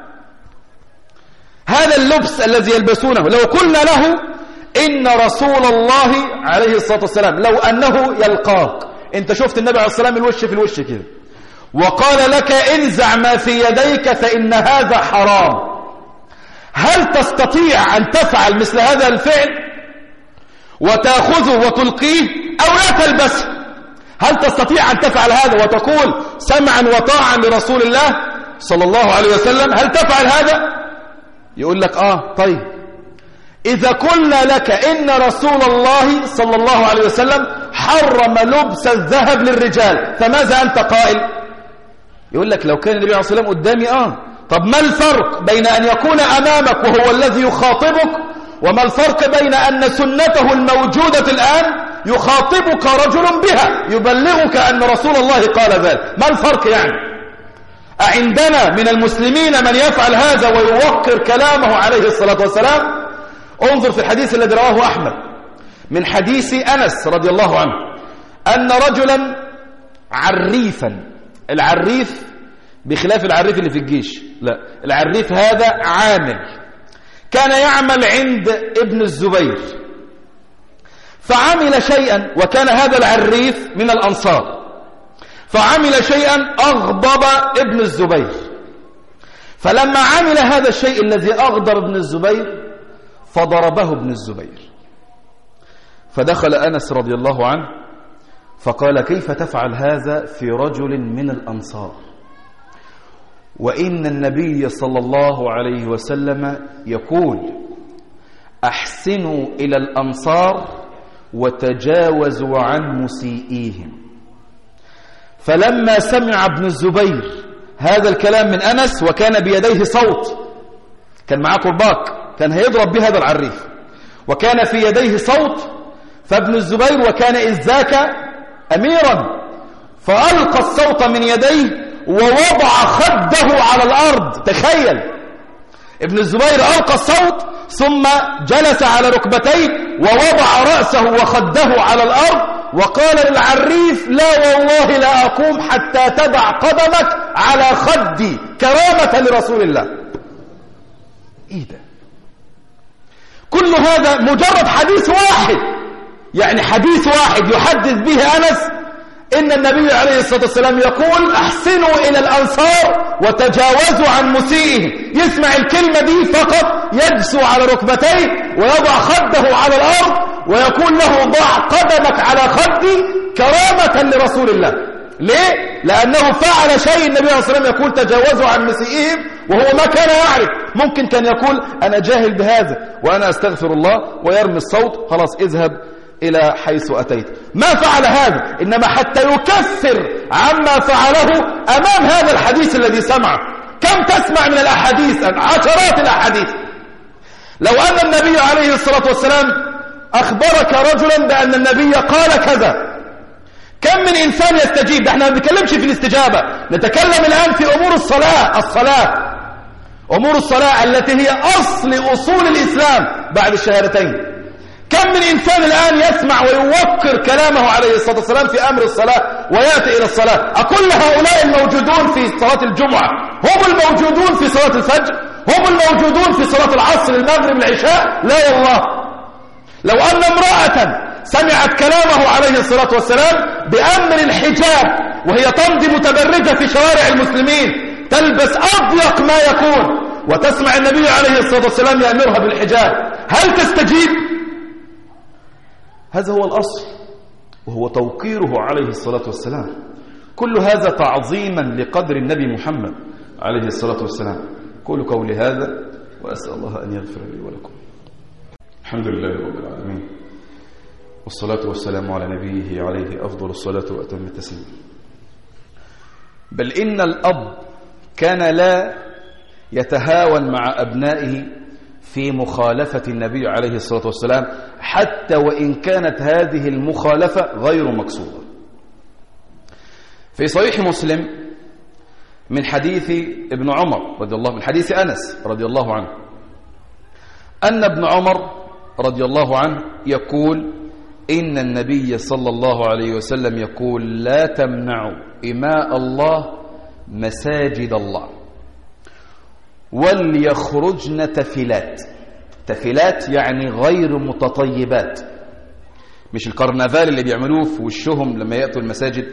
هذا اللبس الذي يلبسونه، لو قلنا له إن رسول الله عليه الصلاة والسلام لو أنه يلقاك، أنت شفت النبي عليه الصلاة والسلام الوش في الوش كده، وقال لك: انزع ما في يديك فإن هذا حرام، هل تستطيع أن تفعل مثل هذا الفعل وتأخذه وتلقيه أو لا تلبسه؟ هل تستطيع أن تفعل هذا وتقول سمعا وطاعا لرسول الله صلى الله عليه وسلم؟ هل تفعل هذا؟ يقول لك: آه طيب، إذا قلنا لك إن رسول الله صلى الله عليه وسلم حرم لبس الذهب للرجال، فماذا أنت قائل؟ يقول لك: لو كان النبي عليه الصلاة والسلام قدامي آه طب ما الفرق بين أن يكون أمامك وهو الذي يخاطبك، وما الفرق بين أن سنته الموجودة الآن يخاطبك رجل بها يبلغك أن رسول الله قال ذلك؟ ما الفرق يعني؟ أعندنا من المسلمين من يفعل هذا ويوقر كلامه عليه الصلاة والسلام؟ انظر في الحديث الذي رواه أحمد من حديث أنس رضي الله عنه أن رجلا عريفا، العريف بخلاف العريف اللي في الجيش، لا، العريف هذا عامل، كان يعمل عند ابن الزبير، فعمل شيئا، وكان هذا العريف من الأنصار، فعمل شيئا أغضب ابن الزبير، فلما عمل هذا الشيء الذي أغضب ابن الزبير فضربه ابن الزبير، فدخل أنس رضي الله عنه فقال: كيف تفعل هذا في رجل من الأنصار؟ وإن النبي صلى الله عليه وسلم يقول: أحسنوا إلى الأنصار وتجاوزوا عن مسيئيهم. فلما سمع ابن الزبير هذا الكلام من أنس وكان بيديه صوت كان معاه كرباك كان هيضرب به هذا العريف، وكان في يديه صوت، فابن الزبير وكان إذ ذاك أميرا فألقى الصوت من يديه ووضع خده على الأرض. تخيل، ابن الزبير ألقى الصوت ثم جلس على ركبتيه ووضع رأسه وخده على الأرض وقال للعريف: لا والله لا أقوم حتى تدع قدمك على خدي كرامة لرسول الله. إيه ده؟ كل هذا مجرد حديث واحد، يعني حديث واحد يحدث به أنس إن النبي عليه الصلاة والسلام يقول: أحسنوا إلى الأنصار وتجاوزوا عن مسيئهم. يسمع الكلمة دي فقط يجسو على ركبتيه ويضع خده على الأرض ويقول له: ضع قدمك على خدي كرامة لرسول الله. ليه؟ لأنه فعل شيء النبي عليه الصلاة والسلام يقول: تجاوزوا عن مسيئهم، وهو ما كان يعرف. ممكن كان يقول: أنا جاهل بهذا وأنا أستغفر الله، ويرمي الصوت، خلاص اذهب إلى حيث أتيت. ما فعل هذا، إنما حتى يكفر عما فعله أمام هذا الحديث الذي سمعه. كم تسمع من الأحاديث؟ عشرات الأحاديث. لو أن النبي عليه الصلاة والسلام أخبرك رجلا بأن النبي قال كذا، كم من إنسان يستجيب؟ احنا ما بنتكلمش في الاستجابة، نتكلم الآن في أمور الصلاة. الصلاة أمور الصلاة التي هي أصل أصول الإسلام بعد الشهادتين. كم من إنسان الآن يسمع ويوقر كلامه عليه الصلاة والسلام في أمر الصلاة ويأتي إلى الصلاة؟ أكل هؤلاء الموجودون في صلاة الجمعة هم الموجودون في صلاة الفجر؟ هم الموجودون في صلاة العصر المغرب العشاء؟ لا والله. لو أن امرأة سمعت كلامه عليه الصلاة والسلام بأمر الحجاب وهي تمضي متبرجة في شوارع المسلمين تلبس أضيق ما يكون وتسمع النبي عليه الصلاة والسلام يأمرها بالحجاب، هل تستجيب؟ هذا هو الأصل، وهو توقيره عليه الصلاة والسلام. كل هذا تعظيما لقدر النبي محمد عليه الصلاة والسلام. قولوا قولي هذا وأسأل الله أن يغفر لي ولكم. الحمد لله رب العالمين، والصلاة والسلام على نبيه عليه أفضل الصلاة وأتم التسليم. بل إن الأب كان لا يتهاون مع أبنائه في مخالفة النبي عليه الصلاة والسلام، حتى وإن كانت هذه المخالفة غير مقصودة. في صحيح مسلم من حديث ابن عمر رضي الله من حديث أنس رضي الله عنه أن ابن عمر رضي الله عنه يقول: إن النبي صلى الله عليه وسلم يقول: لا تمنعوا إماء الله مساجد الله وليخرجن تفلات. تفلات يعني غير متطيبات، مش الكرنفال اللي بيعملوه في وشهم لما يأتوا المساجد.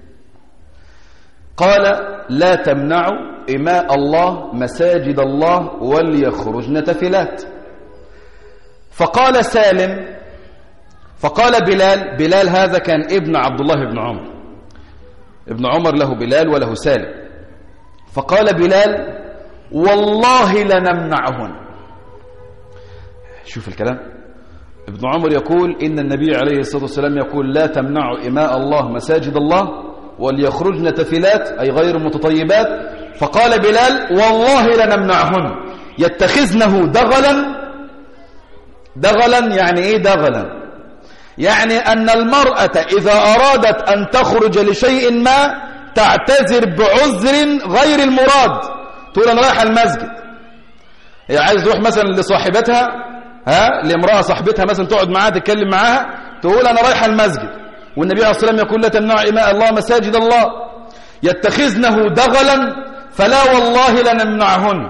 قال: لا تمنعوا إماء الله مساجد الله وليخرجن تفلات. فقال سالم، فقال بلال. بلال هذا كان ابن عبد الله بن عمر، ابن عمر له بلال وله سالم. فقال بلال: والله لنمنعهن. شوف الكلام، ابن عمر يقول إن النبي عليه الصلاة والسلام يقول: لا تمنعوا إماء الله مساجد الله وليخرجن تفلات أي غير متطيبات. فقال بلال: والله لنمنعهن. يتخذنه دغلا. دغلا يعني إيه دغلا؟ يعني أن المرأة إذا أرادت أن تخرج لشيء ما تعتذر بعذر غير المراد. تقول أنا رايحة المسجد، هي عايز تروح مثلا لصاحبتها، ها لامرأة صاحبتها مثلا تقعد معاها تتكلم معاها، تقول أنا رايحة المسجد، والنبي عليه الصلاة والسلام يقول: لا تمنعوا إماء الله مساجد الله. يتخذنه دغلا فلا والله لنمنعهن.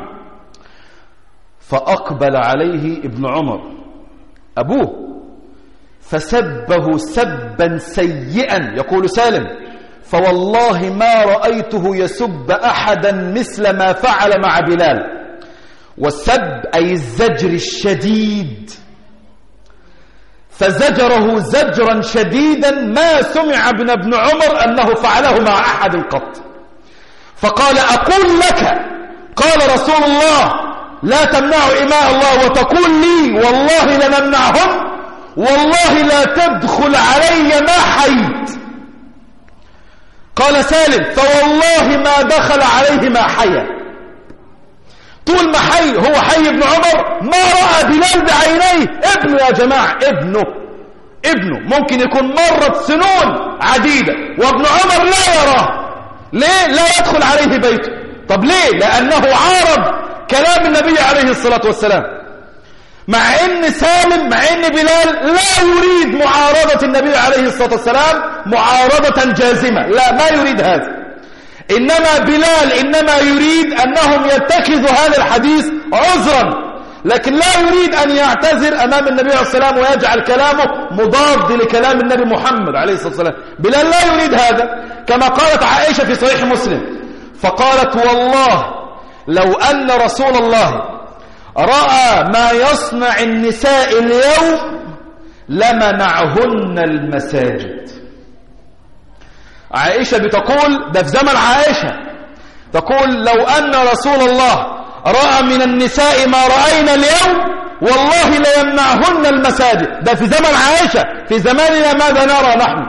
فأقبل عليه ابن عمر أبوه فسبه سبا سيئا. يقول سالم: فوالله ما رأيته يسب أحدا مثل ما فعل مع بلال. والسب أي الزجر الشديد، فزجره زجرا شديدا ما سمع ابن ابن عمر أنه فعله مع أحد قط. فقال: أقول لك قال رسول الله: لا تمنعوا إماء الله، وتقول لي والله لنمنعهم، والله لا تدخل علي ما حيت. قال سالم: فوالله ما دخل عليه ما حيا. طول ما حي هو حي ابن عمر ما رأى بلال بعينيه. ابنه يا جماعة، ابنه ابنه ممكن يكون مرت سنون عديدة وابن عمر لا يراه. ليه؟ لا يدخل عليه بيته. طب ليه؟ لأنه عارض كلام النبي عليه الصلاة والسلام، مع ان سالم مع ان بلال لا يريد معارضة النبي عليه الصلاة والسلام معارضة جازمة، لا ما يريد هذا، إنما بلال إنما يريد أنهم يتخذوا هذا الحديث عذرا، لكن لا يريد أن يعتذر أمام النبي عليه الصلاة والسلام ويجعل كلامه مضاد لكلام النبي محمد عليه الصلاة والسلام. بلال لا يريد هذا، كما قالت عائشة في صحيح مسلم فقالت والله لو أن رسول الله رأى ما يصنع النساء اليوم لمنعهن المساجد. عائشة بتقول، ده في زمن عائشة، تقول لو أن رسول الله رأى من النساء ما رأينا اليوم والله ليمنعهن المساجد. ده في زمن عائشة، في زماننا ماذا نرى نحن؟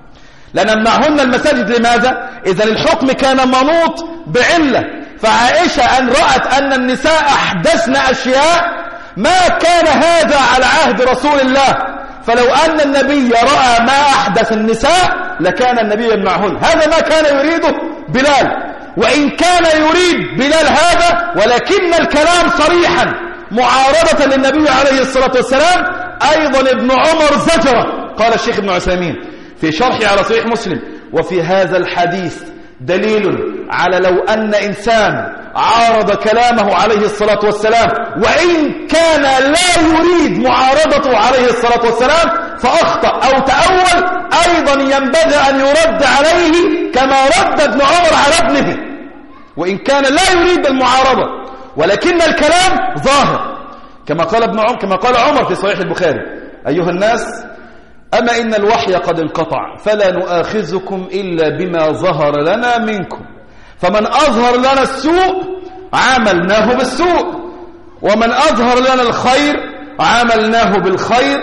لنمنعهن المساجد. لماذا؟ إذا الحكم كان منوط بعلة، فعائشة أن رأت أن النساء أحدثن أشياء ما كان هذا على عهد رسول الله، فلو أن النبي رأى ما أحدث النساء لكان النبي يمنعهن. هذا ما كان يريده بلال، وإن كان يريد بلال هذا ولكن الكلام صريحا معارضة للنبي عليه الصلاة والسلام. أيضا ابن عمر زجره. قال الشيخ ابن عثيمين في شرحه على صحيح مسلم وفي هذا الحديث دليل على لو أن إنسان عارض كلامه عليه الصلاة والسلام وإن كان لا يريد معارضته عليه الصلاة والسلام فأخطأ أو تأول، أيضا ينبغي أن يرد عليه كما رد ابن عمر على ابنه، وإن كان لا يريد المعارضة ولكن الكلام ظاهر، كما قال ابن عمر كما قال عمر في صحيح البخاري أيها الناس أما إن الوحي قد انقطع فلا نؤاخذكم إلا بما ظهر لنا منكم، فمن أظهر لنا السوء عاملناه بالسوء، ومن أظهر لنا الخير عاملناه بالخير،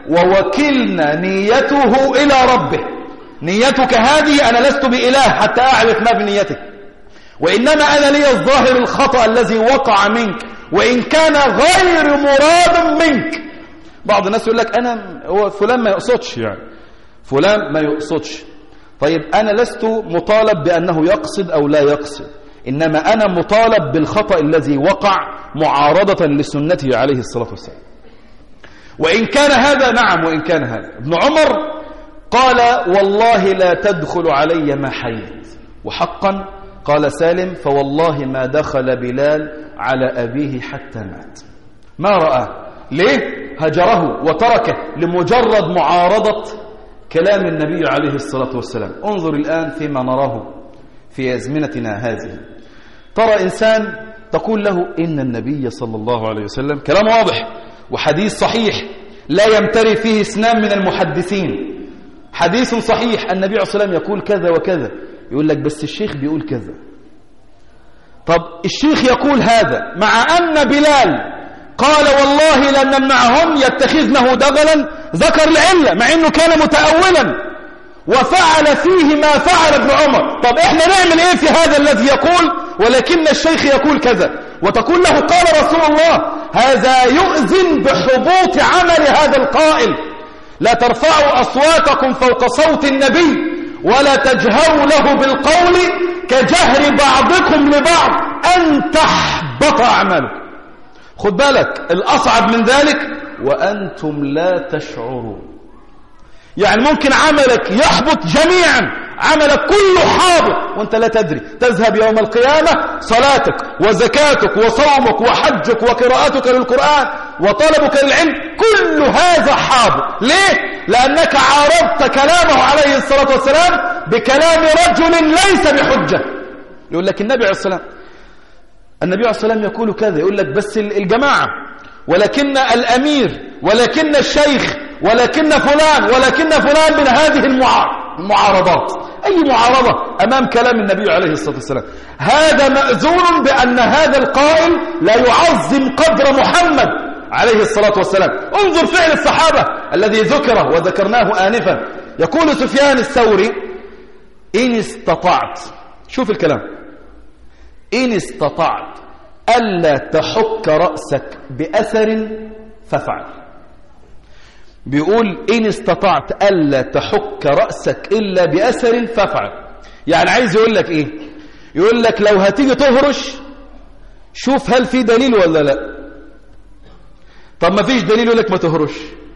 ووكلنا نيته إلى ربه. نيتك هذه أنا لست بإله حتى أعرف ما بنيتك، وإنما أنا لي الظاهر الخطأ الذي وقع منك وإن كان غير مراد منك. بعض الناس يقول لك أنا هو فلان ما يقصدش، يعني فلان ما يقصدش. طيب أنا لست مطالب بأنه يقصد أو لا يقصد، إنما أنا مطالب بالخطأ الذي وقع معارضة لسنته عليه الصلاة والسلام. وإن كان هذا نعم وإن كان هذا. ابن عمر قال والله لا تدخل علي ما حييت، وحقا قال سالم فوالله ما دخل بلال على أبيه حتى مات. ما رأى ليه؟ هجره وتركه لمجرد معارضة كلام النبي عليه الصلاة والسلام. انظر الآن فيما نراه في أزمنتنا هذه، ترى إنسان تقول له إن النبي صلى الله عليه وسلم، كلام واضح وحديث صحيح لا يمتري فيه اثنان من المحدثين، حديث صحيح النبي عليه الصلاة والسلام يقول كذا وكذا، يقول لك بس الشيخ بيقول كذا. طب الشيخ يقول هذا مع أن بلال قال والله لن نمنعهم يتخذنه دغلا، ذكر العلة مع أنه كان متأولا وفعل فيه ما فعل ابن عمر. طب احنا نعمل ايه في هذا الذي يقول ولكن الشيخ يقول كذا، وتقول له قال رسول الله؟ هذا يؤذن بحبوط عمل هذا القائل. لا ترفعوا أصواتكم فوق صوت النبي ولا تجهروا له بالقول كجهر بعضكم لبعض أن تحبط أعمالكم. خد بالك الأصعب من ذلك وأنتم لا تشعرون، يعني ممكن عملك يحبط جميعا، عملك كله حابط وانت لا تدري. تذهب يوم القيامة صلاتك وزكاتك وصومك وحجك وقراءتك للقرآن وطلبك للعلم كل هذا حابط. ليه؟ لأنك عارضت كلامه عليه الصلاة والسلام بكلام رجل ليس بحجة. يقول لك النبي عليه الصلاة والسلام النبي عليه الصلاة والسلام يقول كذا، يقول لك بس الجماعة ولكن الأمير ولكن الشيخ ولكن فلان ولكن فلان من هذه المعارضات. أي معارضة أمام كلام النبي عليه الصلاة والسلام؟ هذا مأذون بأن هذا القائل لا يعظم قدر محمد عليه الصلاة والسلام. انظر فعل الصحابة الذي ذكره وذكرناه آنفا. يقول سفيان الثوري إن استطعت، شوف الكلام، إن استطعت ألا تحك رأسك بأثر فافعل. بيقول إن استطعت ألا تحك رأسك إلا بأثر فافعل. يعني عايز يقول لك إيه؟ يقول لك لو هتيجي تهرش شوف هل في دليل ولا لا. طب ما فيش دليل يقول لك ما تهرش.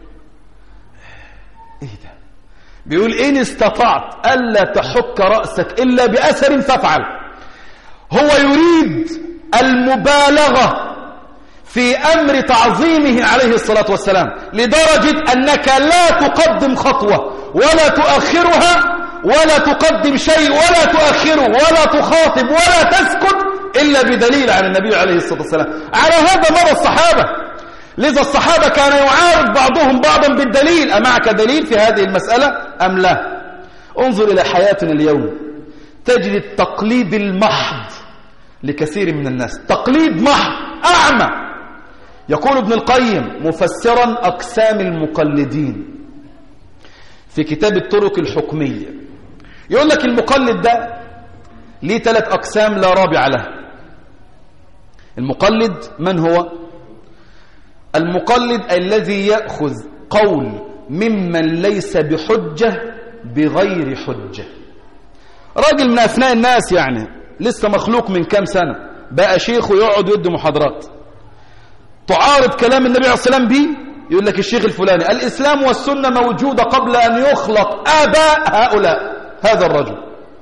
إيه ده؟ بيقول إن استطعت ألا تحك رأسك إلا بأثر فافعل. هو يريد المبالغة في أمر تعظيمه عليه الصلاة والسلام لدرجة أنك لا تقدم خطوة ولا تؤخرها ولا تقدم شيء ولا تؤخره ولا تخاطب ولا تسكت إلا بدليل عن النبي عليه الصلاة والسلام. على هذا مر الصحابة. لذا الصحابة كان يعارض بعضهم بعضا بالدليل. أمعك دليل في هذه المسألة أم لا؟ انظر إلى حياتنا اليوم تجد التقليد المحض لكثير من الناس، تقليد محض أعمى. يقول ابن القيم مفسرا أقسام المقلدين في كتاب الطرق الحكمية، يقول لك المقلد ده ليه ثلاث أقسام لا رابع له. المقلد من هو؟ المقلد الذي يأخذ قول ممن ليس بحجة بغير حجة. راجل من أثناء الناس يعني لسه مخلوق من كام سنة بقى شيخ ويقعد يدي محاضرات، تعارض كلام النبي عليه الصلاة والسلام به يقول لك الشيخ الفلاني الإسلام والسنة موجودة قبل أن يخلق آباء هؤلاء. هذا الرجل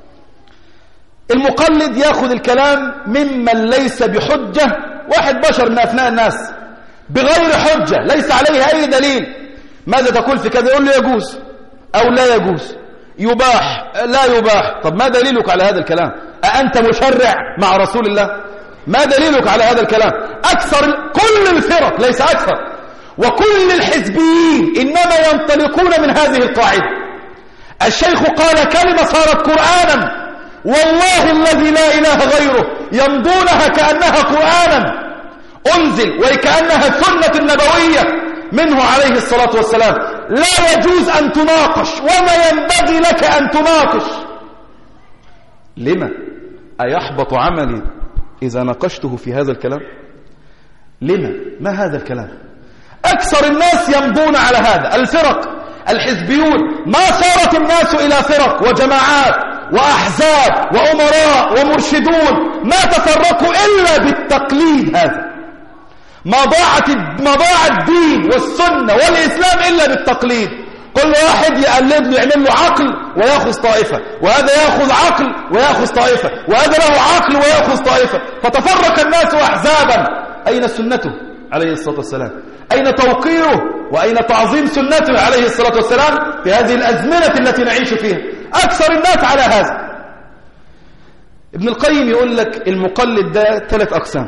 المقلد يأخذ الكلام ممن ليس بحجة، واحد بشر من أثناء الناس بغير حجة ليس عليه أي دليل. ماذا تقول في كذا؟ يقول له يجوز أو لا يجوز، يباح لا يباح. طب ما دليلك على هذا الكلام؟ أأنت مشرع مع رسول الله؟ ما دليلك على هذا الكلام؟ أكثر كل الفرق ليس أكثر وكل الحزبيين إنما ينطلقون من هذه القاعدة. الشيخ قال كلمة صارت قرآنا، والله الذي لا إله غيره يمضونها كأنها قرآنا أنزل وكأنها السنة النبوية منه عليه الصلاة والسلام. لا يجوز أن تناقش وما ينبغي لك أن تناقش. لما؟ أيحبط عملي إذا ناقشته في هذا الكلام؟ لما؟ ما هذا الكلام؟ أكثر الناس يمضون على هذا. الفرق الحزبيون ما صارت الناس إلى فرق وجماعات وأحزاب وأمراء ومرشدون، ما تفرقوا إلا بالتقليد. هذا ما ضاعت ما ضاع الدين والسنة والإسلام إلا بالتقليد. كل واحد يقلد له يعمل له عقل ويأخذ طائفة، وهذا يأخذ عقل ويأخذ طائفة، وهذا له عقل ويأخذ طائفة، فتفرق الناس أحزابا. أين سنته عليه الصلاة والسلام؟ أين توقيره وأين تعظيم سنته عليه الصلاة والسلام في هذه الأزمنة التي نعيش فيها؟ أكثر الناس على هذا. ابن القيم يقول لك المقلد ده ثلاث أقسام.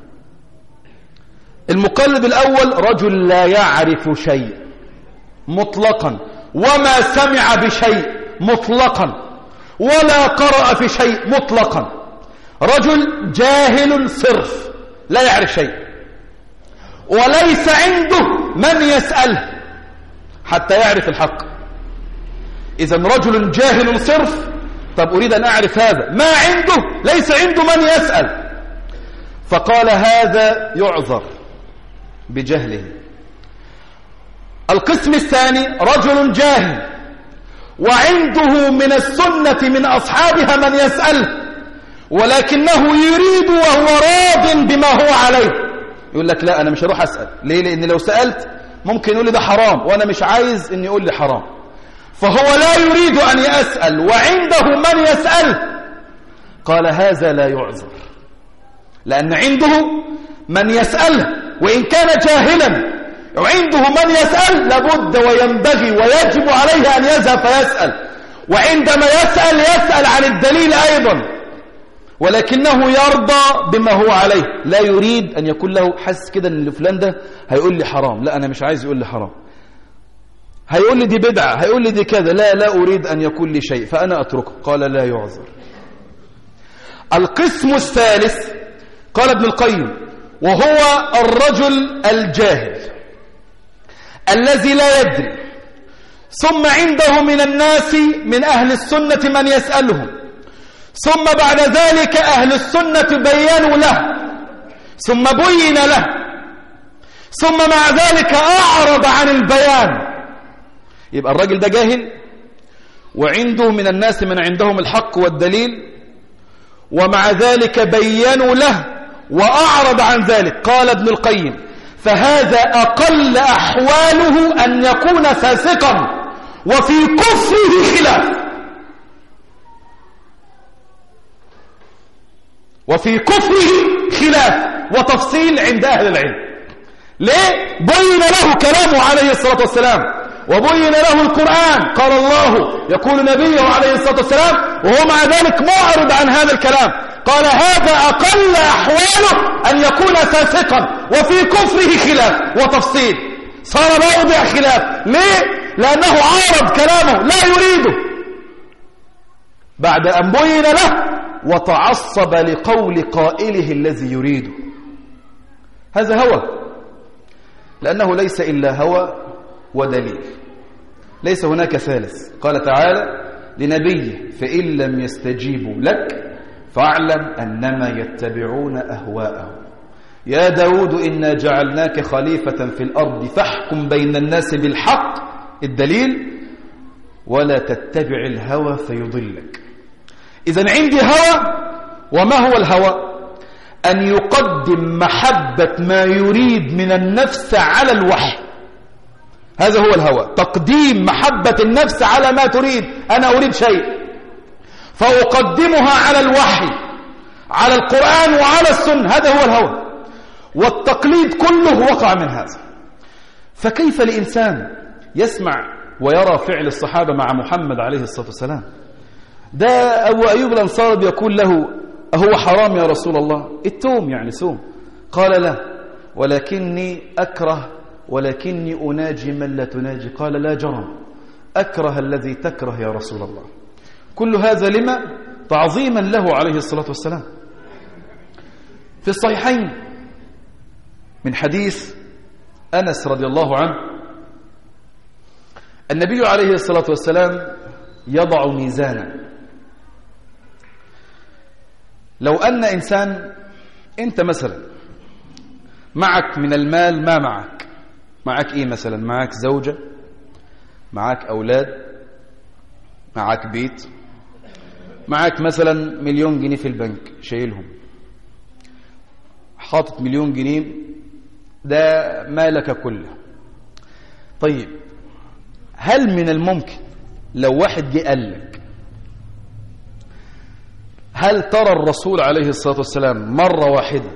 المقلد الأول رجل لا يعرف شيء مطلقا وما سمع بشيء مطلقا ولا قرأ في شيء مطلقا. رجل جاهل صرف لا يعرف شيء وليس عنده من يسأله حتى يعرف الحق. إذن رجل جاهل صرف. طب أريد أن أعرف هذا، ما عنده، ليس عنده من يسأل. فقال هذا يعذر بجهله. القسم الثاني رجل جاهل وعنده من السنة من أصحابها من يسأله ولكنه يريد وهو راض بما هو عليه. يقول لك لا أنا مش هروح أسأل. ليه؟ لأن لو سألت ممكن يقول لي ده حرام وأنا مش عايز أن يقول لي حرام. فهو لا يريد أن يسأل وعنده من يسأل. قال هذا لا يعذر لأن عنده من يسأله وإن كان جاهلا وعنده من يسأل لابد وينبغي ويجب عليه أن يذهب فيسأل. وعندما يسأل يسأل عن الدليل أيضا ولكنه يرضى بما هو عليه. لا يريد أن يكون له حس كده أن فلان ده هيقول لي حرام، لا أنا مش عايز يقول لي حرام، هيقول لي دي بدعة، هيقول لي دي كذا، لا لا أريد أن يكون لي شيء فأنا أتركه. قال لا يعذر. القسم الثالث قال ابن القيم وهو الرجل الجاهل الذي لا يدري ثم عنده من الناس من أهل السنة من يسألهم ثم بعد ذلك أهل السنة بيّنوا له ثم بين له، ثم مع ذلك أعرض عن البيان. يبقى الراجل ده جاهل وعنده من الناس من عندهم الحق والدليل، ومع ذلك بينوا له وأعرض عن ذلك. قال ابن القيم: فهذا أقل أحواله أن يكون فاسقا وفي كفره خلاف، وفي كفره خلاف وتفصيل عند أهل العلم. ليه؟ بين له كلامه عليه الصلاة والسلام، وبين له القرآن. قال الله يقول نبيه عليه الصلاة والسلام وهو مع ذلك معرض عن هذا الكلام. قال: هذا أقل أحواله أن يكون فاسقا وفي كفره خلاف وتفصيل. صار موضع خلاف. ليه؟ لأنه عارض كلامه لا يريده بعد أن بين له وتعصب لقول قائله الذي يريده. هذا هوى، لأنه ليس إلا هوى ودليل، ليس هناك ثالث. قال تعالى لنبيه: فإن لم يستجيبوا لك فاعلم أنما يتبعون أهواءهم. يا داود إنا جعلناك خليفة في الأرض فاحكم بين الناس بالحق، الدليل، ولا تتبع الهوى فيضلك. إذن عندي هوى. وما هو الهوى؟ أن يقدم محبة ما يريد من النفس على الوحي. هذا هو الهوى، تقديم محبة النفس على ما تريد. أنا أريد شيء فأقدمها على الوحي، على القرآن وعلى السنة. هذا هو الهوى، والتقليد كله وقع من هذا. فكيف الإنسان يسمع ويرى فعل الصحابة مع محمد عليه الصلاة والسلام؟ ده أبو أيوب الأنصاري يقول له: أهو حرام يا رسول الله؟ التوم يعني سوم. قال: لا، ولكني أكره، ولكني أناجي من لا تناجي. قال: لا جرم، أكره الذي تكره يا رسول الله. كل هذا لما؟ تعظيما له عليه الصلاة والسلام. في الصحيحين من حديث أنس رضي الله عنه، النبي عليه الصلاة والسلام يضع ميزانا. لو أن إنسان، أنت مثلا معك من المال ما معك، معك إيه مثلا؟ معك زوجة، معك أولاد، معك بيت، معك مثلا مليون جنيه في البنك شايلهم، حاطط مليون جنيه، ده مالك كله. طيب، هل من الممكن لو واحد جه قال لك: هل ترى الرسول عليه الصلاة والسلام مرة واحدة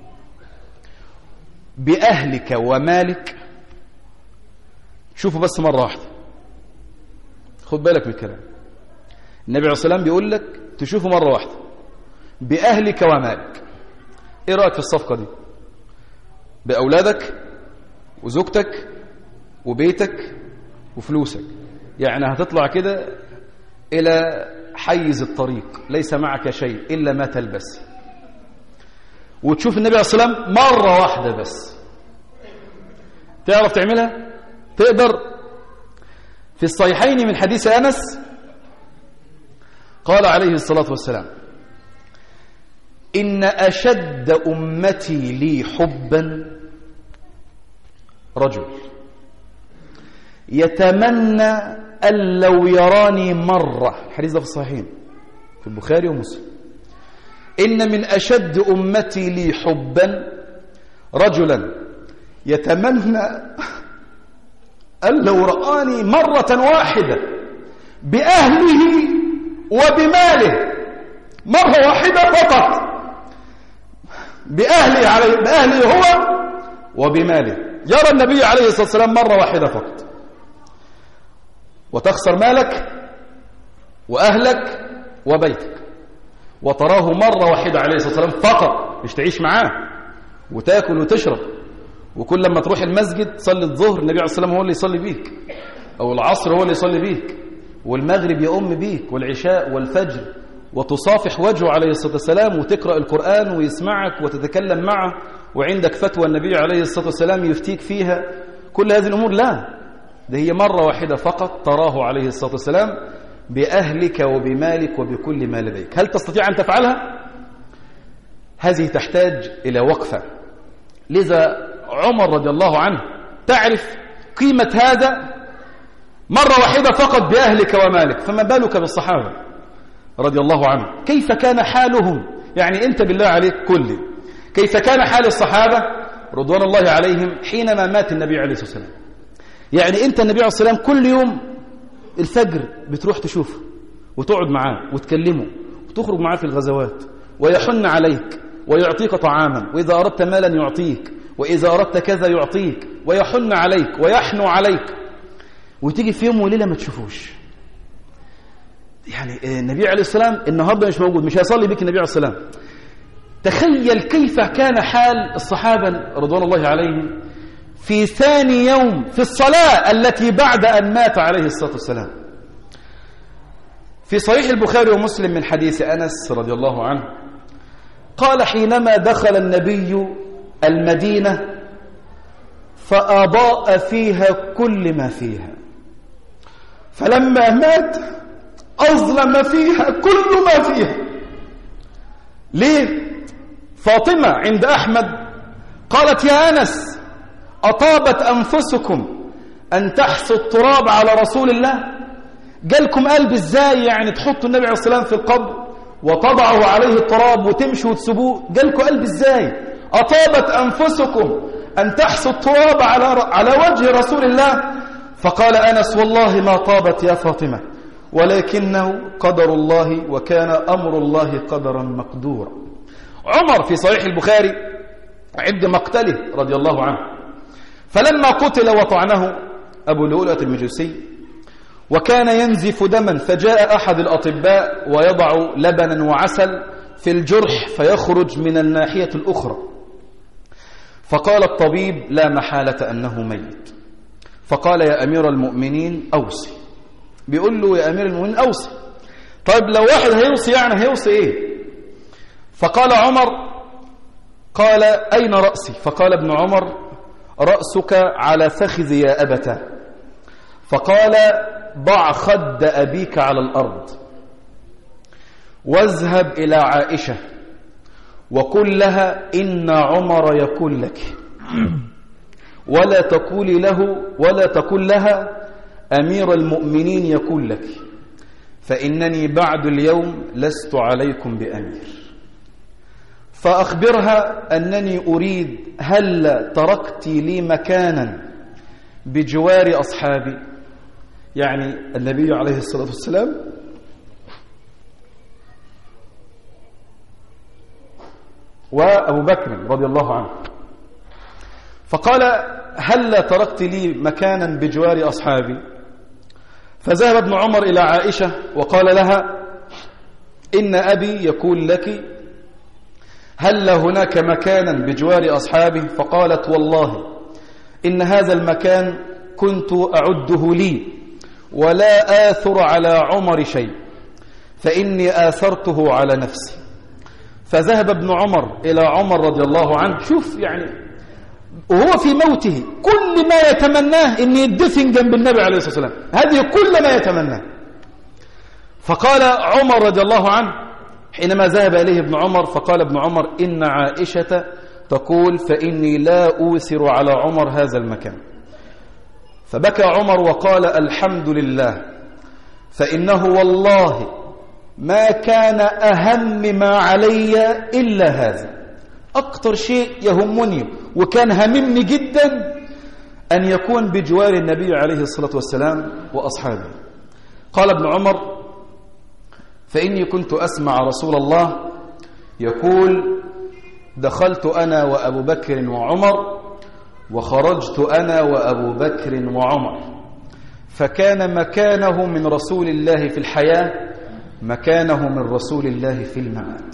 بأهلك ومالك؟ شوفوا بس مرة واحدة، خد بالك من الكلام. النبي عليه الصلاة والسلام بيقول لك تشوفوا مرة واحدة بأهلك ومالك. ايه رأيك في الصفقة دي؟ بأولادك وزوجتك وبيتك وفلوسك، يعني هتطلع كده إلى حيز الطريق ليس معك شيء إلا ما تلبس، وتشوف النبي عليه الصلاة والسلام مرة واحدة بس. تعرف تعملها؟ تقدر؟ في الصحيحين من حديث أنس قال عليه الصلاة والسلام: إن أشد أمتي لي حبا رجل يتمنى أن لو يراني مرة. الحديث ده في الصحيحين في البخاري ومسلم. إن من أشد أمتي لي حبا رجلا يتمنى أن لو رآني مرة واحدة بأهله وبماله، مرة واحدة فقط، بأهله علي بأهله هو وبماله. يرى النبي عليه الصلاة والسلام مرة واحدة فقط، وتخسر مالك وأهلك وبيتك، وتراه مرة واحدة عليه الصلاة والسلام فقط، مش تعيش معاه وتاكل وتشرب، وكل لما تروح المسجد تصلي الظهر النبي عليه الصلاة والسلام هو اللي يصلي بيك، أو العصر هو اللي يصلي بيك، والمغرب يؤم بيك، والعشاء والفجر، وتصافح وجهه عليه الصلاة والسلام، وتقرأ القرآن ويسمعك وتتكلم معه، وعندك فتوى النبي عليه الصلاة والسلام يفتيك فيها. كل هذه الأمور لا، ده هي مرة واحدة فقط تراه عليه الصلاة والسلام بأهلك وبمالك وبكل ما لديك. هل تستطيع أن تفعلها؟ هذه تحتاج إلى وقفة. لذا عمر رضي الله عنه تعرف قيمة هذا مرة واحدة فقط بأهلك ومالك، فما بالك بالصحابة رضي الله عنه؟ كيف كان حالهم؟ يعني أنت بالله عليك كل كيف كان حال الصحابة رضوان الله عليهم حينما مات النبي عليه الصلاة والسلام؟ يعني أنت النبي عليه الصلاة والسلام كل يوم الفجر بتروح تشوفه وتقعد معاه وتكلمه وتخرج معاه في الغزوات، ويحن عليك ويعطيك طعاما، وإذا أردت مالا يعطيك، وإذا أردت كذا يعطيك، ويحن عليك ويحنو عليك، وتيجي في يوم وليلة ما تشوفوش. يعني النبي عليه السلام النهاردة مش موجود، مش هيصلي بك النبي عليه السلام. تخيل كيف كان حال الصحابة رضوان الله عليهم في ثاني يوم في الصلاة التي بعد أن مات عليه الصلاة والسلام. في صحيح البخاري ومسلم من حديث أنس رضي الله عنه قال: حينما دخل النبي المدينة فأضاء فيها كل ما فيها، فلما مات أظلم فيها كل ما فيها. ليه؟ فاطمة عند أحمد قالت: يا أنس، أطابت أنفسكم أن تحثوا التراب على رسول الله؟ جالكم قلب إزاي يعني تحطوا النبي عليه الصلاة والسلام في القبر وتضعوا عليه التراب وتمشوا وتسبوه؟ جالكم قلب إزاي؟ أطابت أنفسكم أن تحثوا التراب على على وجه رسول الله؟ فقال أنس: والله ما طابت يا فاطمة، ولكنه قدر الله، وكان أمر الله قدرا مقدورا. عمر في صحيح البخاري عند مقتله رضي الله عنه، فلما قتل وطعنه أبو لؤلؤة المجوسي وكان ينزف دما، فجاء أحد الأطباء ويضع لبنا وعسل في الجرح فيخرج من الناحية الأخرى، فقال الطبيب: لا محالة أنه ميت. فقال: يا أمير المؤمنين أوصي. بيقول له: يا أمير المؤمنين أوصي. طيب لو واحد هيوصي يعني هيوصي إيه؟ فقال عمر: قال: أين رأسي؟ فقال ابن عمر: رأسك على فخذي يا أبتاه. فقال: ضع خد أبيك على الأرض واذهب إلى عائشة وقل لها: إن عمر يقول لك، ولا تقولي له ولا تقول لها أمير المؤمنين يقول لك، فإنني بعد اليوم لست عليكم بأمير. فأخبرها أنني أريد هل تركت لي مكانا بجوار أصحابي، يعني النبي عليه الصلاة والسلام وأبو بكر رضي الله عنه. فقال: هل تركت لي مكانا بجوار أصحابي؟ فذهب ابن عمر إلى عائشة وقال لها: إن أبي يقول لك هل هناك مكانا بجوار أصحابه؟ فقالت: والله إن هذا المكان كنت أعده لي ولا آثر على عمر شيء، فإني آثرته على نفسي. فذهب ابن عمر إلى عمر رضي الله عنه، شوف يعني وهو في موته كل ما يتمناه أن يدفن جنب النبي عليه الصلاة والسلام، هذه كل ما يتمناه. فقال عمر رضي الله عنه حينما ذهب إليه ابن عمر، فقال ابن عمر: إن عائشة تقول فإني لا أوثر على عمر هذا المكان. فبكى عمر وقال: الحمد لله، فإنه والله ما كان أهم ما علي إلا هذا، أكثر شيء يهمني وكان هممني جدا أن يكون بجوار النبي عليه الصلاة والسلام وأصحابه. قال ابن عمر: فإني كنت أسمع رسول الله يقول: دخلت أنا وأبو بكر وعمر وخرجت أنا وأبو بكر وعمر، فكان مكانه من رسول الله في الحياة مكانه من رسول الله في الممات.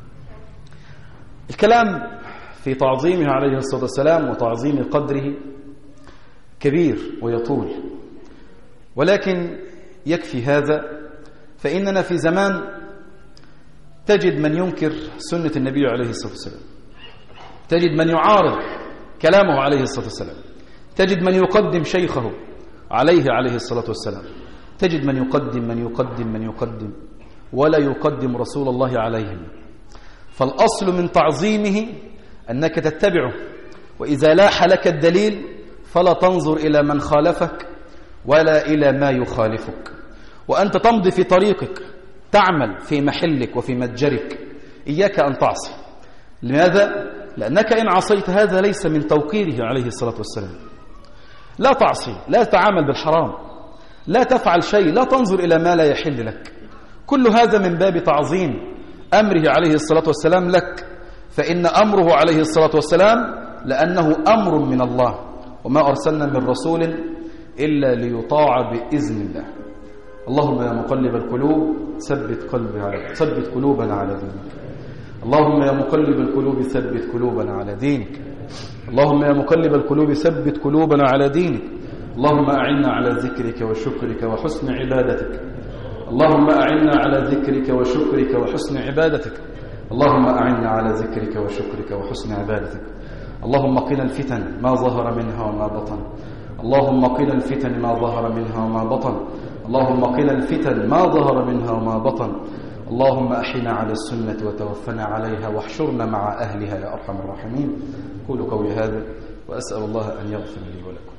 الكلام في تعظيمه عليه الصلاة والسلام وتعظيم قدره كبير ويطول، ولكن يكفي هذا، فإننا في زمان تجد من ينكر سنة النبي عليه الصلاة والسلام، تجد من يعارض كلامه عليه الصلاة والسلام، تجد من يقدم شيخه عليه عليه الصلاة والسلام، تجد من يقدم من يقدم من يقدم ولا يقدم رسول الله عليهم. فالأصل من تعظيمه أنك تتبعه، وإذا لاح لك الدليل فلا تنظر إلى من خالفك ولا إلى ما يخالفك، وأنت تمضي في طريقك، تعمل في محلك وفي متجرك، إياك أن تعصي. لماذا؟ لأنك إن عصيت هذا ليس من توقيره عليه الصلاة والسلام. لا تعصي، لا تتعامل بالحرام، لا تفعل شيء، لا تنظر إلى ما لا يحل لك. كل هذا من باب تعظيم أمره عليه الصلاة والسلام لك، فإن أمره عليه الصلاة والسلام لأنه أمر من الله، وما أرسلنا من رسول إلا ليطاع بإذن الله. اللهم يا مقلب القلوب ثبت قلبي على ثبت قلوبنا على دينك. اللهم يا مقلب القلوب ثبت قلوبنا على دينك. اللهم يا مقلب القلوب ثبت قلوبنا على دينك. اللهم أعنا على ذكرك وشكرك وحسن عبادتك. اللهم أعنا على ذكرك وشكرك وحسن عبادتك. اللهم أعنا على ذكرك وشكرك وحسن عبادتك. اللهم قنا الفتن ما ظهر منها وما بطن. اللهم قنا الفتن ما ظهر منها وما بطن. اللهم قنا الفتن ما ظهر منها وما بطن. اللهم أحينا على السنة وتوفنا عليها واحشرنا مع أهلها يا أرحم الراحمين. قولوا قولي هذا وأسأل الله أن يغفر لي ولكم.